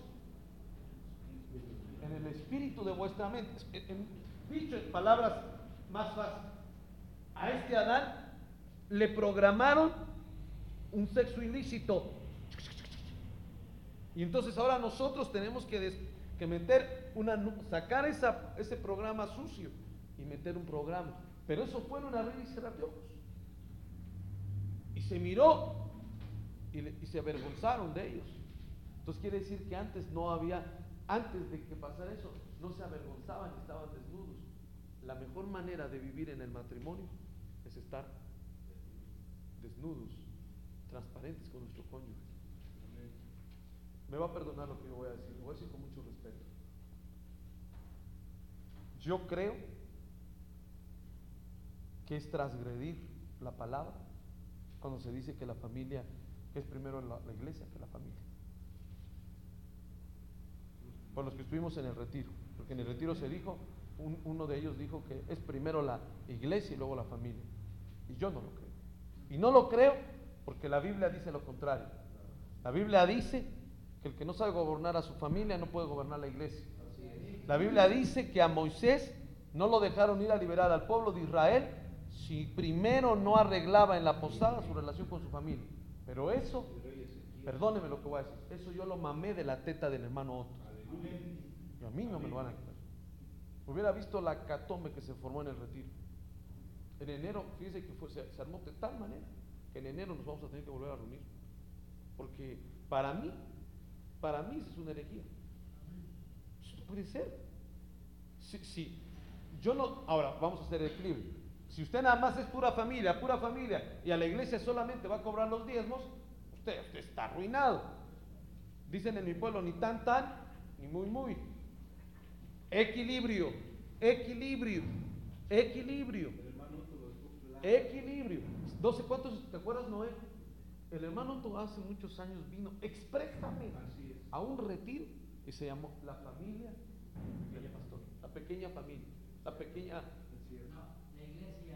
en el espíritu de vuestra mente. En, en, dicho en palabras más fáciles, a este Adán le programaron un sexo ilícito. Y entonces ahora nosotros tenemos que, des, que meter una, sacar esa, ese programa sucio y meter un programa. Pero eso fue en una abrir y cerrar de ojos. Y se miró y, le, y se avergonzaron de ellos. Entonces quiere decir que antes no había, antes de que pasara eso, no se avergonzaban y estaban desnudos. La mejor manera de vivir en el matrimonio es estar desnudos, transparentes con nuestro cónyuge. Me va a perdonar lo que yo voy a decir, lo voy a decir con mucho respeto. Yo creo que es transgredir la palabra cuando se dice que la familia, que es primero la, la iglesia que la familia. Por los que estuvimos en el retiro, porque en el retiro se dijo, un, uno de ellos dijo que es primero la iglesia y luego la familia. Y yo no lo creo. Y no lo creo porque la Biblia dice lo contrario. La Biblia dice que el que no sabe gobernar a su familia no puede gobernar la iglesia. La Biblia dice que a Moisés no lo dejaron ir a liberar al pueblo de Israel si primero no arreglaba en la posada su relación con su familia. Pero eso, perdóneme lo que voy a decir, eso yo lo mamé de la teta del hermano Otto. Y a mí no me lo van a quitar. Hubiera visto la catombe que se formó en el retiro. En enero, fíjese que fue, se, se armó de tal manera que en enero nos vamos a tener que volver a reunir. Porque para mí, para mí eso es una herejía. Eso no puede ser. Si, si, yo no, ahora vamos a hacer el equilibrio. Si usted nada más es pura familia, pura familia, y a la iglesia solamente va a cobrar los diezmos, usted, usted está arruinado. Dicen en mi pueblo, ni tan tan, ni muy muy. Equilibrio, equilibrio, equilibrio, equilibrio. No sé cuántos, ¿te acuerdas, Noé? El hermano Otto hace muchos años vino expresamente a un retiro y se llamó la familia del pastor, la pequeña familia, la pequeña. La iglesia.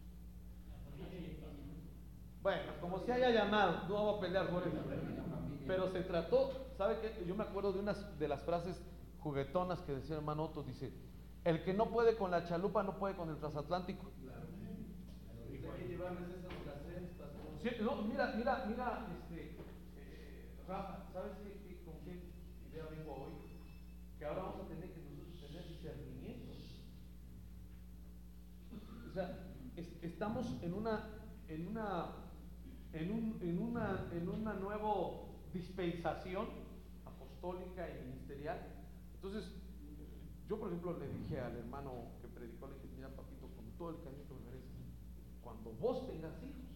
Bueno, como se haya llamado, no vamos a pelear por eso. Pero se trató, ¿sabe qué? Yo me acuerdo de unas de las frases juguetonas que decía el hermano Otto, dice, el que no puede con la chalupa no puede con el transatlántico. Hay que llevarles esas frases, pastor. Sí, no, mira, mira, mira, este, eh, Rafa, ¿sabes qué, qué, con qué idea vengo hoy? Que ahora vamos a tener que nosotros tener discernimiento. O sea, es, estamos en una, en una, en un, en una, en una nueva dispensación apostólica y ministerial. Entonces, yo por ejemplo le dije al hermano que predicó, le dije, mira papito, con todo el cariño que me mereces, cuando vos tengas hijos,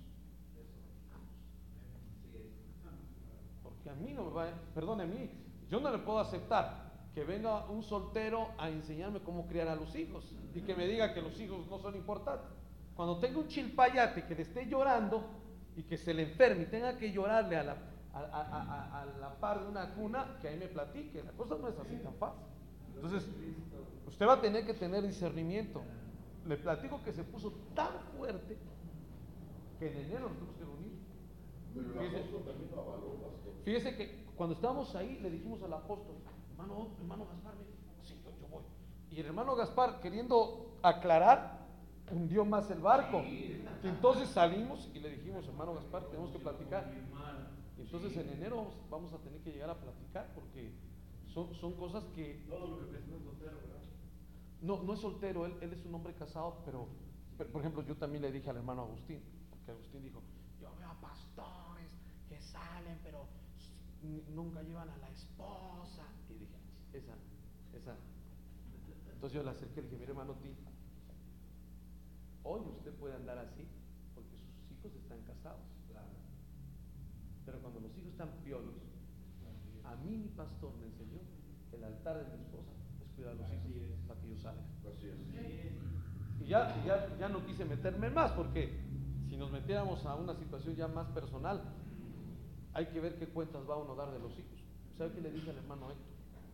porque a mí no me va, perdone a mí, yo no le puedo aceptar que venga un soltero a enseñarme cómo criar a los hijos y que me diga que los hijos no son importantes. Cuando tenga un chilpayate que le esté llorando y que se le enferme y tenga que llorarle a la, a, a, a, a la par de una cuna, que ahí me platique. La cosa no es así tan fácil. Entonces, usted va a tener que tener discernimiento. Le platico que se puso tan fuerte que en enero nos tuvimos que reunir. Fíjese, fíjese que cuando estábamos ahí le dijimos al apóstol, hermano, hermano Gaspar, me dijo, sí, yo, yo voy. Y el hermano Gaspar, queriendo aclarar, hundió más el barco. Y entonces salimos y le dijimos, hermano Gaspar, tenemos que platicar. Y entonces en enero vamos, vamos a tener que llegar a platicar porque son, son cosas que... Todo lo que presenta es soltero, ¿verdad? No, no es soltero, él, él es un hombre casado, pero, pero por ejemplo yo también le dije al hermano Agustín, porque Agustín dijo, yo veo a pastores que salen pero nunca llevan a la esposa. Y dije, esa, esa. Entonces yo le acerqué y le dije, mire hermano Tí, hoy usted puede andar así porque sus hijos están casados. Claro. Pero cuando los hijos están piolos, a mí mi pastor me enseñó que el altar de mi esposa es cuidar a los hijos para que ellos salgan. Así es. Y ya, ya, ya no quise meterme más porque si nos metiéramos a una situación ya más personal, hay que ver qué cuentas va uno a dar de los hijos. ¿Sabe qué le dije al hermano Héctor?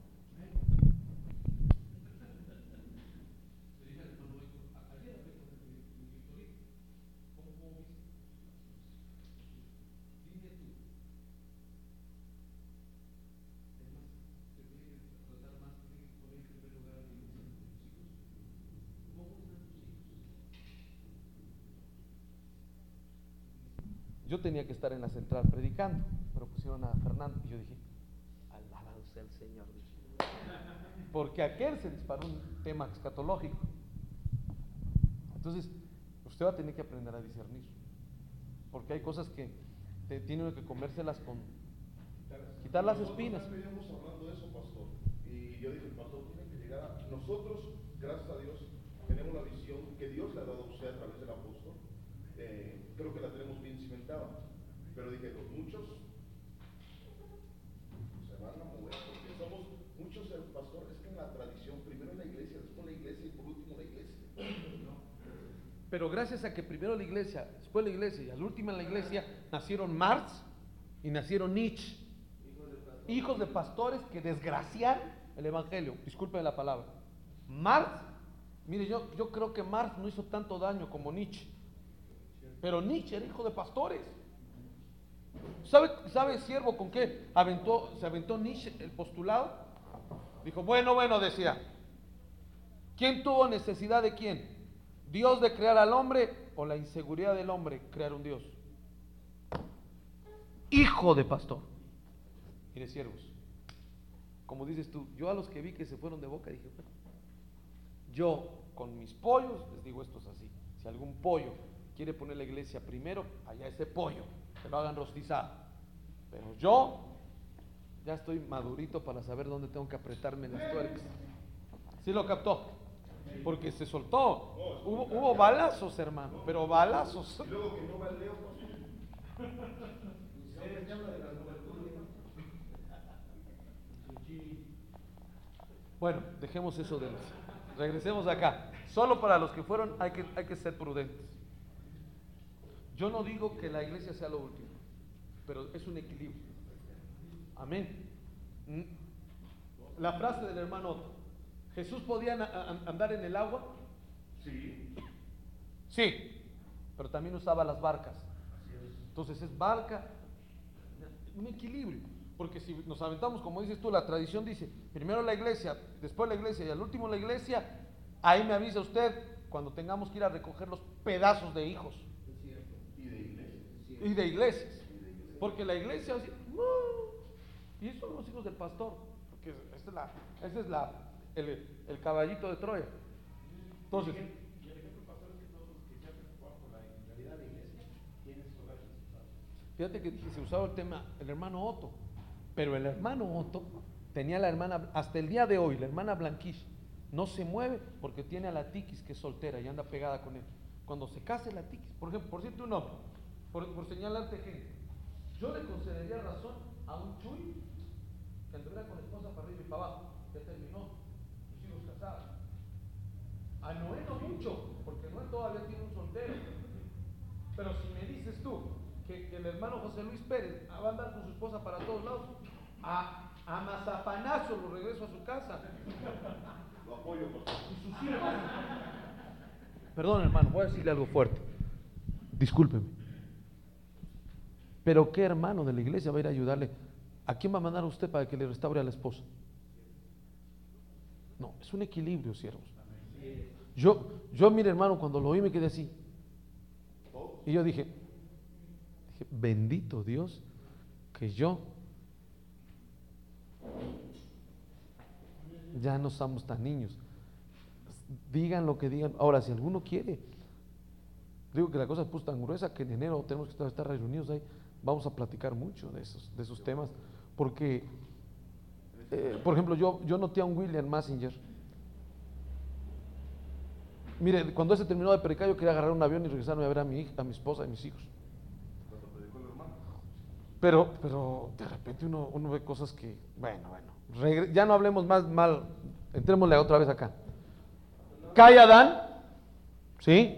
Le dije al hermano Héctor, ayer hablé con el Victorino, ¿cómo, cómo viste? Dime tú. Es más, te tiene que tratar más, tiene que poner en primer lugar a la iglesia de tus hijos. ¿Cómo están tus hijos? Yo tenía que estar en la central predicando, pero pusieron a Fernando y yo dije, alabado sea el Señor, porque aquel se disparó un tema escatológico. Entonces, usted va a tener que aprender a discernir, porque hay cosas que te, tiene que comérselas con quitar las espinas. Nosotros veníamos hablando de eso, pastor, y yo dije, el pastor tiene que llegar a... Nosotros, gracias a Dios, tenemos la visión que Dios le ha dado a usted a través del apóstol. Eh, creo que la tenemos bien cimentada, pero dije, los muchos se van a mover porque somos muchos, el pastor, es que en la tradición primero la iglesia, después la iglesia y por último la iglesia. Pero gracias a que primero la iglesia, después la iglesia y al último en la iglesia nacieron Marx y nacieron Nietzsche, hijos de pastores que desgraciaron el evangelio. Discúlpeme la palabra. Marx, mire, yo, yo creo que Marx no hizo tanto daño como Nietzsche. Pero Nietzsche era hijo de pastores. ¿Sabe, sabe siervo con qué aventó, se aventó Nietzsche el postulado? Dijo, bueno, bueno, decía, ¿quién tuvo necesidad de quién? ¿Dios de crear al hombre o la inseguridad del hombre crear un Dios? Hijo de pastor. Mire, siervos, como dices tú, yo a los que vi que se fueron de boca dije, bueno, yo con mis pollos les digo esto es así. Si algún pollo quiere poner la iglesia primero, allá ese pollo, que lo hagan rostizado. Pero yo ya estoy madurito para saber dónde tengo que apretarme las tuercas. ¿Sí lo captó? porque se soltó. Hubo, hubo balazos, hermano, pero balazos. Y luego que no va el Leo, pues. Bueno, dejemos eso de lado. Regresemos acá. Solo para los que fueron hay que, hay que ser prudentes. Yo no digo que la iglesia sea lo último, pero es un equilibrio. Amén. La frase del hermano Otto: ¿Jesús podía andar en el agua? Sí. Sí, pero también usaba las barcas. Entonces es barca, un equilibrio. Porque si nos aventamos, como dices tú, la tradición dice, primero la iglesia, después la iglesia y al último la iglesia, ahí me avisa usted cuando tengamos que ir a recoger los pedazos de hijos. Y de iglesias. Y de iglesias. Porque la iglesia va a decir, "Uh", y esos son los hijos del pastor. Porque esta es la, ese es la, el, el caballito de Troya. Entonces, Y el ejemplo, pastor, es que todos los que se han preocupado por la realidad de la iglesia tienen sus hogares resultados. fíjate que se usaba el tema, el hermano Otto. Pero el hermano Otto tenía la hermana, hasta el día de hoy, la hermana Blanquish no se mueve porque tiene a la Tiquis, que es soltera y anda pegada con él. Cuando se case la Tiquis, por ejemplo, por cierto un nombre, por, por señalarte gente, yo le concedería razón a un Chuy que anduviera con la esposa para arriba y para abajo, ya terminó, sus hijos casados. A Noé no mucho, porque Noé todavía tiene un soltero. Pero si me dices tú que, que el hermano José Luis Pérez va a andar con su esposa para todos lados, a, a mazapanazo lo regreso a su casa. Lo apoyo, por favor. Y sus hijos. Perdón, hermano, voy a decirle algo fuerte. Discúlpeme. Pero ¿qué hermano de la iglesia va a ir a ayudarle? ¿A quién va a mandar a usted para que le restaure a la esposa? No, es un equilibrio, siervos. Yo, yo, mire, hermano, cuando lo oí me quedé así. Y yo dije, dije, bendito Dios que yo ya no somos tan niños. Digan lo que digan. Ahora, si alguno quiere, digo que la cosa se puso tan gruesa que en enero tenemos que estar reunidos ahí. Vamos a platicar mucho de esos, de esos temas, porque, eh, por ejemplo, yo, yo noté a un William Massinger. Mire, cuando ese terminó de predicar, yo quería agarrar un avión y regresarme a ver a mi hija, a mi esposa y mis hijos. Pero, pero de repente uno, uno ve cosas que, bueno, bueno, regre- ya no hablemos más mal, entrémosle otra vez acá. ¿Cae Adán? ¿Sí?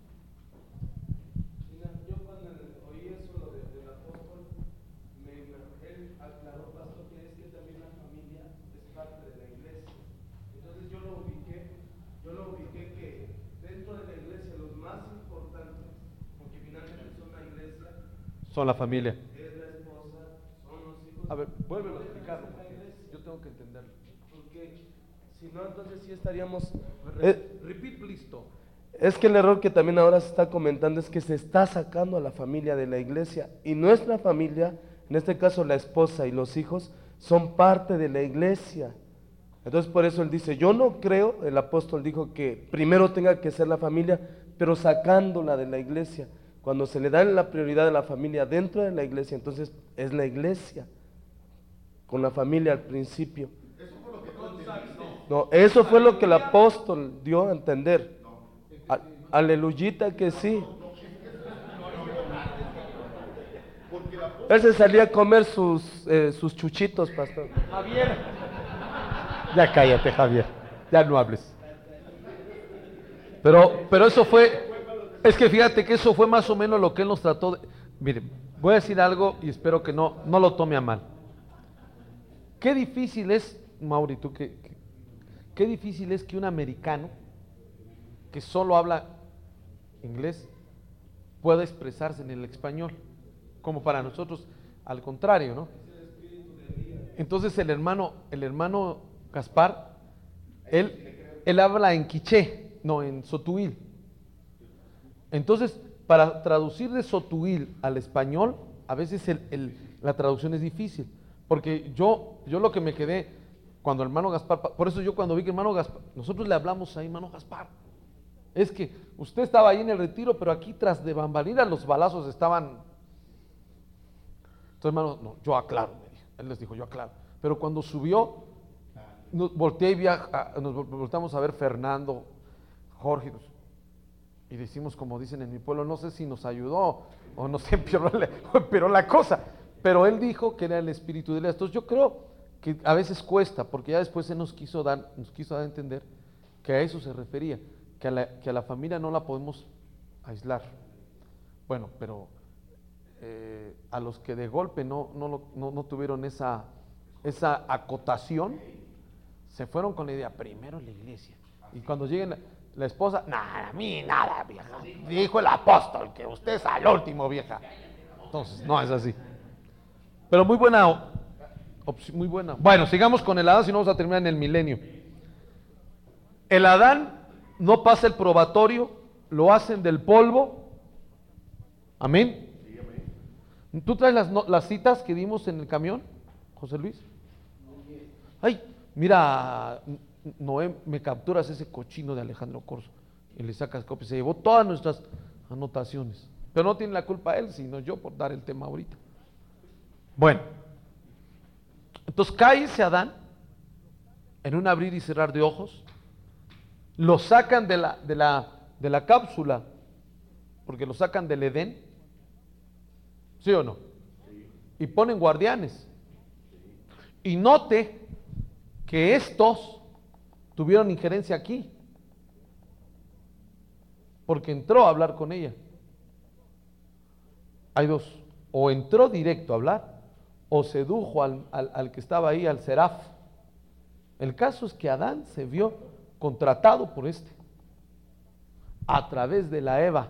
Yo cuando oí eso de, del apóstol, me, me, él aclaró, pastor, que es que también la familia es parte de la iglesia. Entonces yo lo ubiqué, yo lo ubiqué que dentro de la iglesia los más importantes, porque finalmente son la iglesia, Son la familia. es la esposa, son los hijos. A ver, vuélvelo a No dejan de explicarlo, ser la porque iglesia, yo tengo que entenderlo. porque si no, entonces sí estaríamos. Re- Repeat, please, Tom. Es que el error que también ahora se está comentando es que se está sacando a la familia de la iglesia, y nuestra familia, en este caso la esposa y los hijos, son parte de la iglesia. Entonces por eso él dice, yo no creo, el apóstol dijo que primero tenga que ser la familia, pero sacándola de la iglesia. Cuando se le da la prioridad a la familia dentro de la iglesia, entonces es la iglesia, con la familia al principio. No, eso fue lo que el apóstol dio a entender. A- Aleluyita que sí. Él se salía a comer sus, eh, sus chuchitos, pastor. Javier. Ya cállate, Javier. Ya no hables. Pero, pero eso fue, es que fíjate que eso fue más o menos lo que él nos trató de. Mire, voy a decir algo y espero que no, no lo tome a mal. Qué difícil es, Mauri, tú, qué, qué, qué difícil es que un americano que solo habla inglés pueda expresarse en el español, como para nosotros, al contrario, ¿no? Entonces el hermano, el hermano Gaspar, él, él habla en quiché, no, en sotuil. Entonces, para traducir de sotuil al español, a veces el, el, la traducción es difícil, porque yo, yo lo que me quedé, cuando el hermano Gaspar, por eso yo cuando vi que el hermano Gaspar, nosotros le hablamos ahí, hermano Gaspar, es que usted estaba ahí en el retiro, pero aquí tras de bambalinas los balazos estaban. Entonces, hermano, no, yo aclaro, me dijo. Él les dijo, yo aclaro. Pero cuando subió, nos volteé y vi a- a- nos vol- volteamos a ver Fernando, Jorge, y decimos como dicen en mi pueblo, no sé si nos ayudó o nos empeoró la, empeoró la cosa, pero él dijo que era el espíritu de Elías. Entonces yo creo que a veces cuesta, porque ya después se nos quiso dar, nos quiso dar a entender que a eso se refería, que a la, que a la familia no la podemos aislar. Bueno, pero eh, a los que de golpe no, no, lo- no, no tuvieron esa, esa acotación, se fueron con la idea, primero la iglesia. Y cuando lleguen la, la esposa, nada, a mí nada, vieja. Dijo el apóstol que usted es al último, vieja. Entonces, no es así. Pero muy buena, opción, muy buena. Bueno, sigamos con el Adán, si no vamos a terminar en el milenio. El Adán no pasa el probatorio, lo hacen del polvo. Amén. ¿Tú traes las, no- las citas que dimos en el camión, José Luis? Ay, mira, Noé, me capturas ese cochino de Alejandro Corso y le sacas copia. Se llevó todas nuestras anotaciones, pero no tiene la culpa él, sino yo por dar el tema ahorita. Bueno, entonces cae ese Adán en un abrir y cerrar de ojos, lo sacan de la, de la, de la cápsula, porque lo sacan del Edén, ¿sí o no? Y ponen guardianes. Y note que estos tuvieron injerencia aquí, porque entró a hablar con ella. Hay dos, o entró directo a hablar, o sedujo al, al, al que estaba ahí, al seraf. El caso es que Adán se vio contratado por este, a través de la Eva,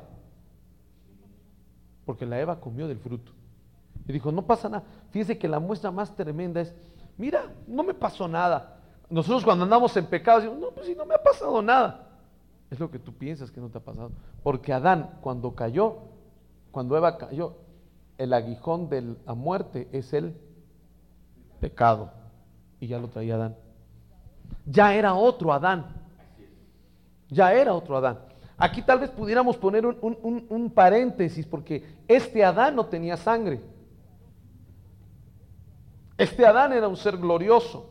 porque la Eva comió del fruto. Y dijo, no pasa nada. Fíjese que la muestra más tremenda es, mira, no me pasó nada. Nosotros cuando andamos en pecado decimos, no, pues si no me ha pasado nada. Es lo que tú piensas que no te ha pasado. Porque Adán, cuando cayó, cuando Eva cayó, el aguijón de la muerte es el pecado. Y ya lo traía Adán. Ya era otro Adán. Ya era otro Adán. Aquí tal vez pudiéramos poner un, un, un, un paréntesis, porque este Adán no tenía sangre. Este Adán era un ser glorioso.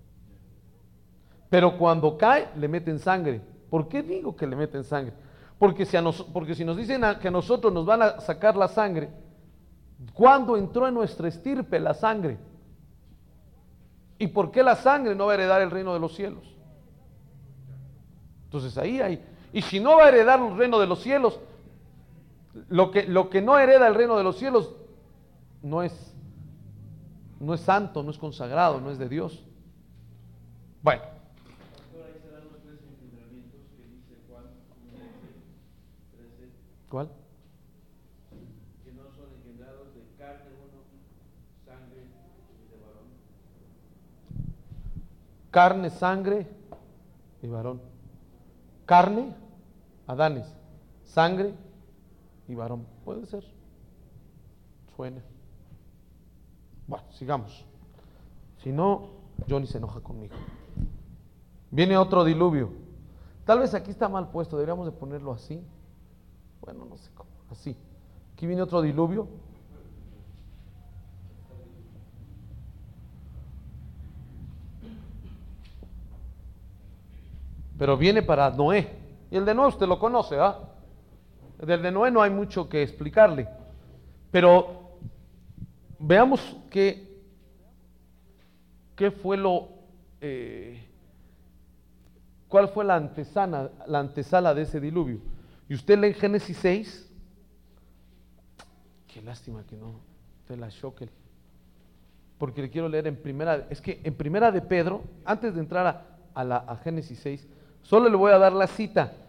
Pero cuando cae, le meten sangre. ¿Por qué digo que le meten sangre? Porque si, a nos, porque si nos dicen a, que a nosotros nos van a sacar la sangre, ¿cuándo entró en nuestra estirpe la sangre? ¿Y por qué la sangre no va a heredar el reino de los cielos? Entonces ahí hay. Y si no va a heredar el reino de los cielos, lo que, lo que no hereda el reino de los cielos no es, no es santo, no es consagrado, no es de Dios. Bueno. Ahora ahí se dan los tres engendramientos que dice Juan trece, ¿Cuál? que no son engendrados de carne uno, sangre y de varón. Carne, sangre y varón. Carne, Adanes. Sangre y varón. Puede ser. Suena. Bueno, sigamos. Si no, Johnny se enoja conmigo. Viene otro diluvio. Tal vez aquí está mal puesto, deberíamos de ponerlo así. Bueno, no sé cómo. Así. Aquí viene otro diluvio. Pero viene para Noé. Y el de Noé usted lo conoce, ¿ah? Del de Noé no hay mucho que explicarle. Pero veamos qué, qué fue lo, eh, cuál fue la antesana, la antesala de ese diluvio. Y usted lee en Génesis seis. Qué lástima que no te la choque. Porque le quiero leer en primera, es que en primera de Pedro, antes de entrar a, a, la, a Génesis seis, solo le voy a dar la cita.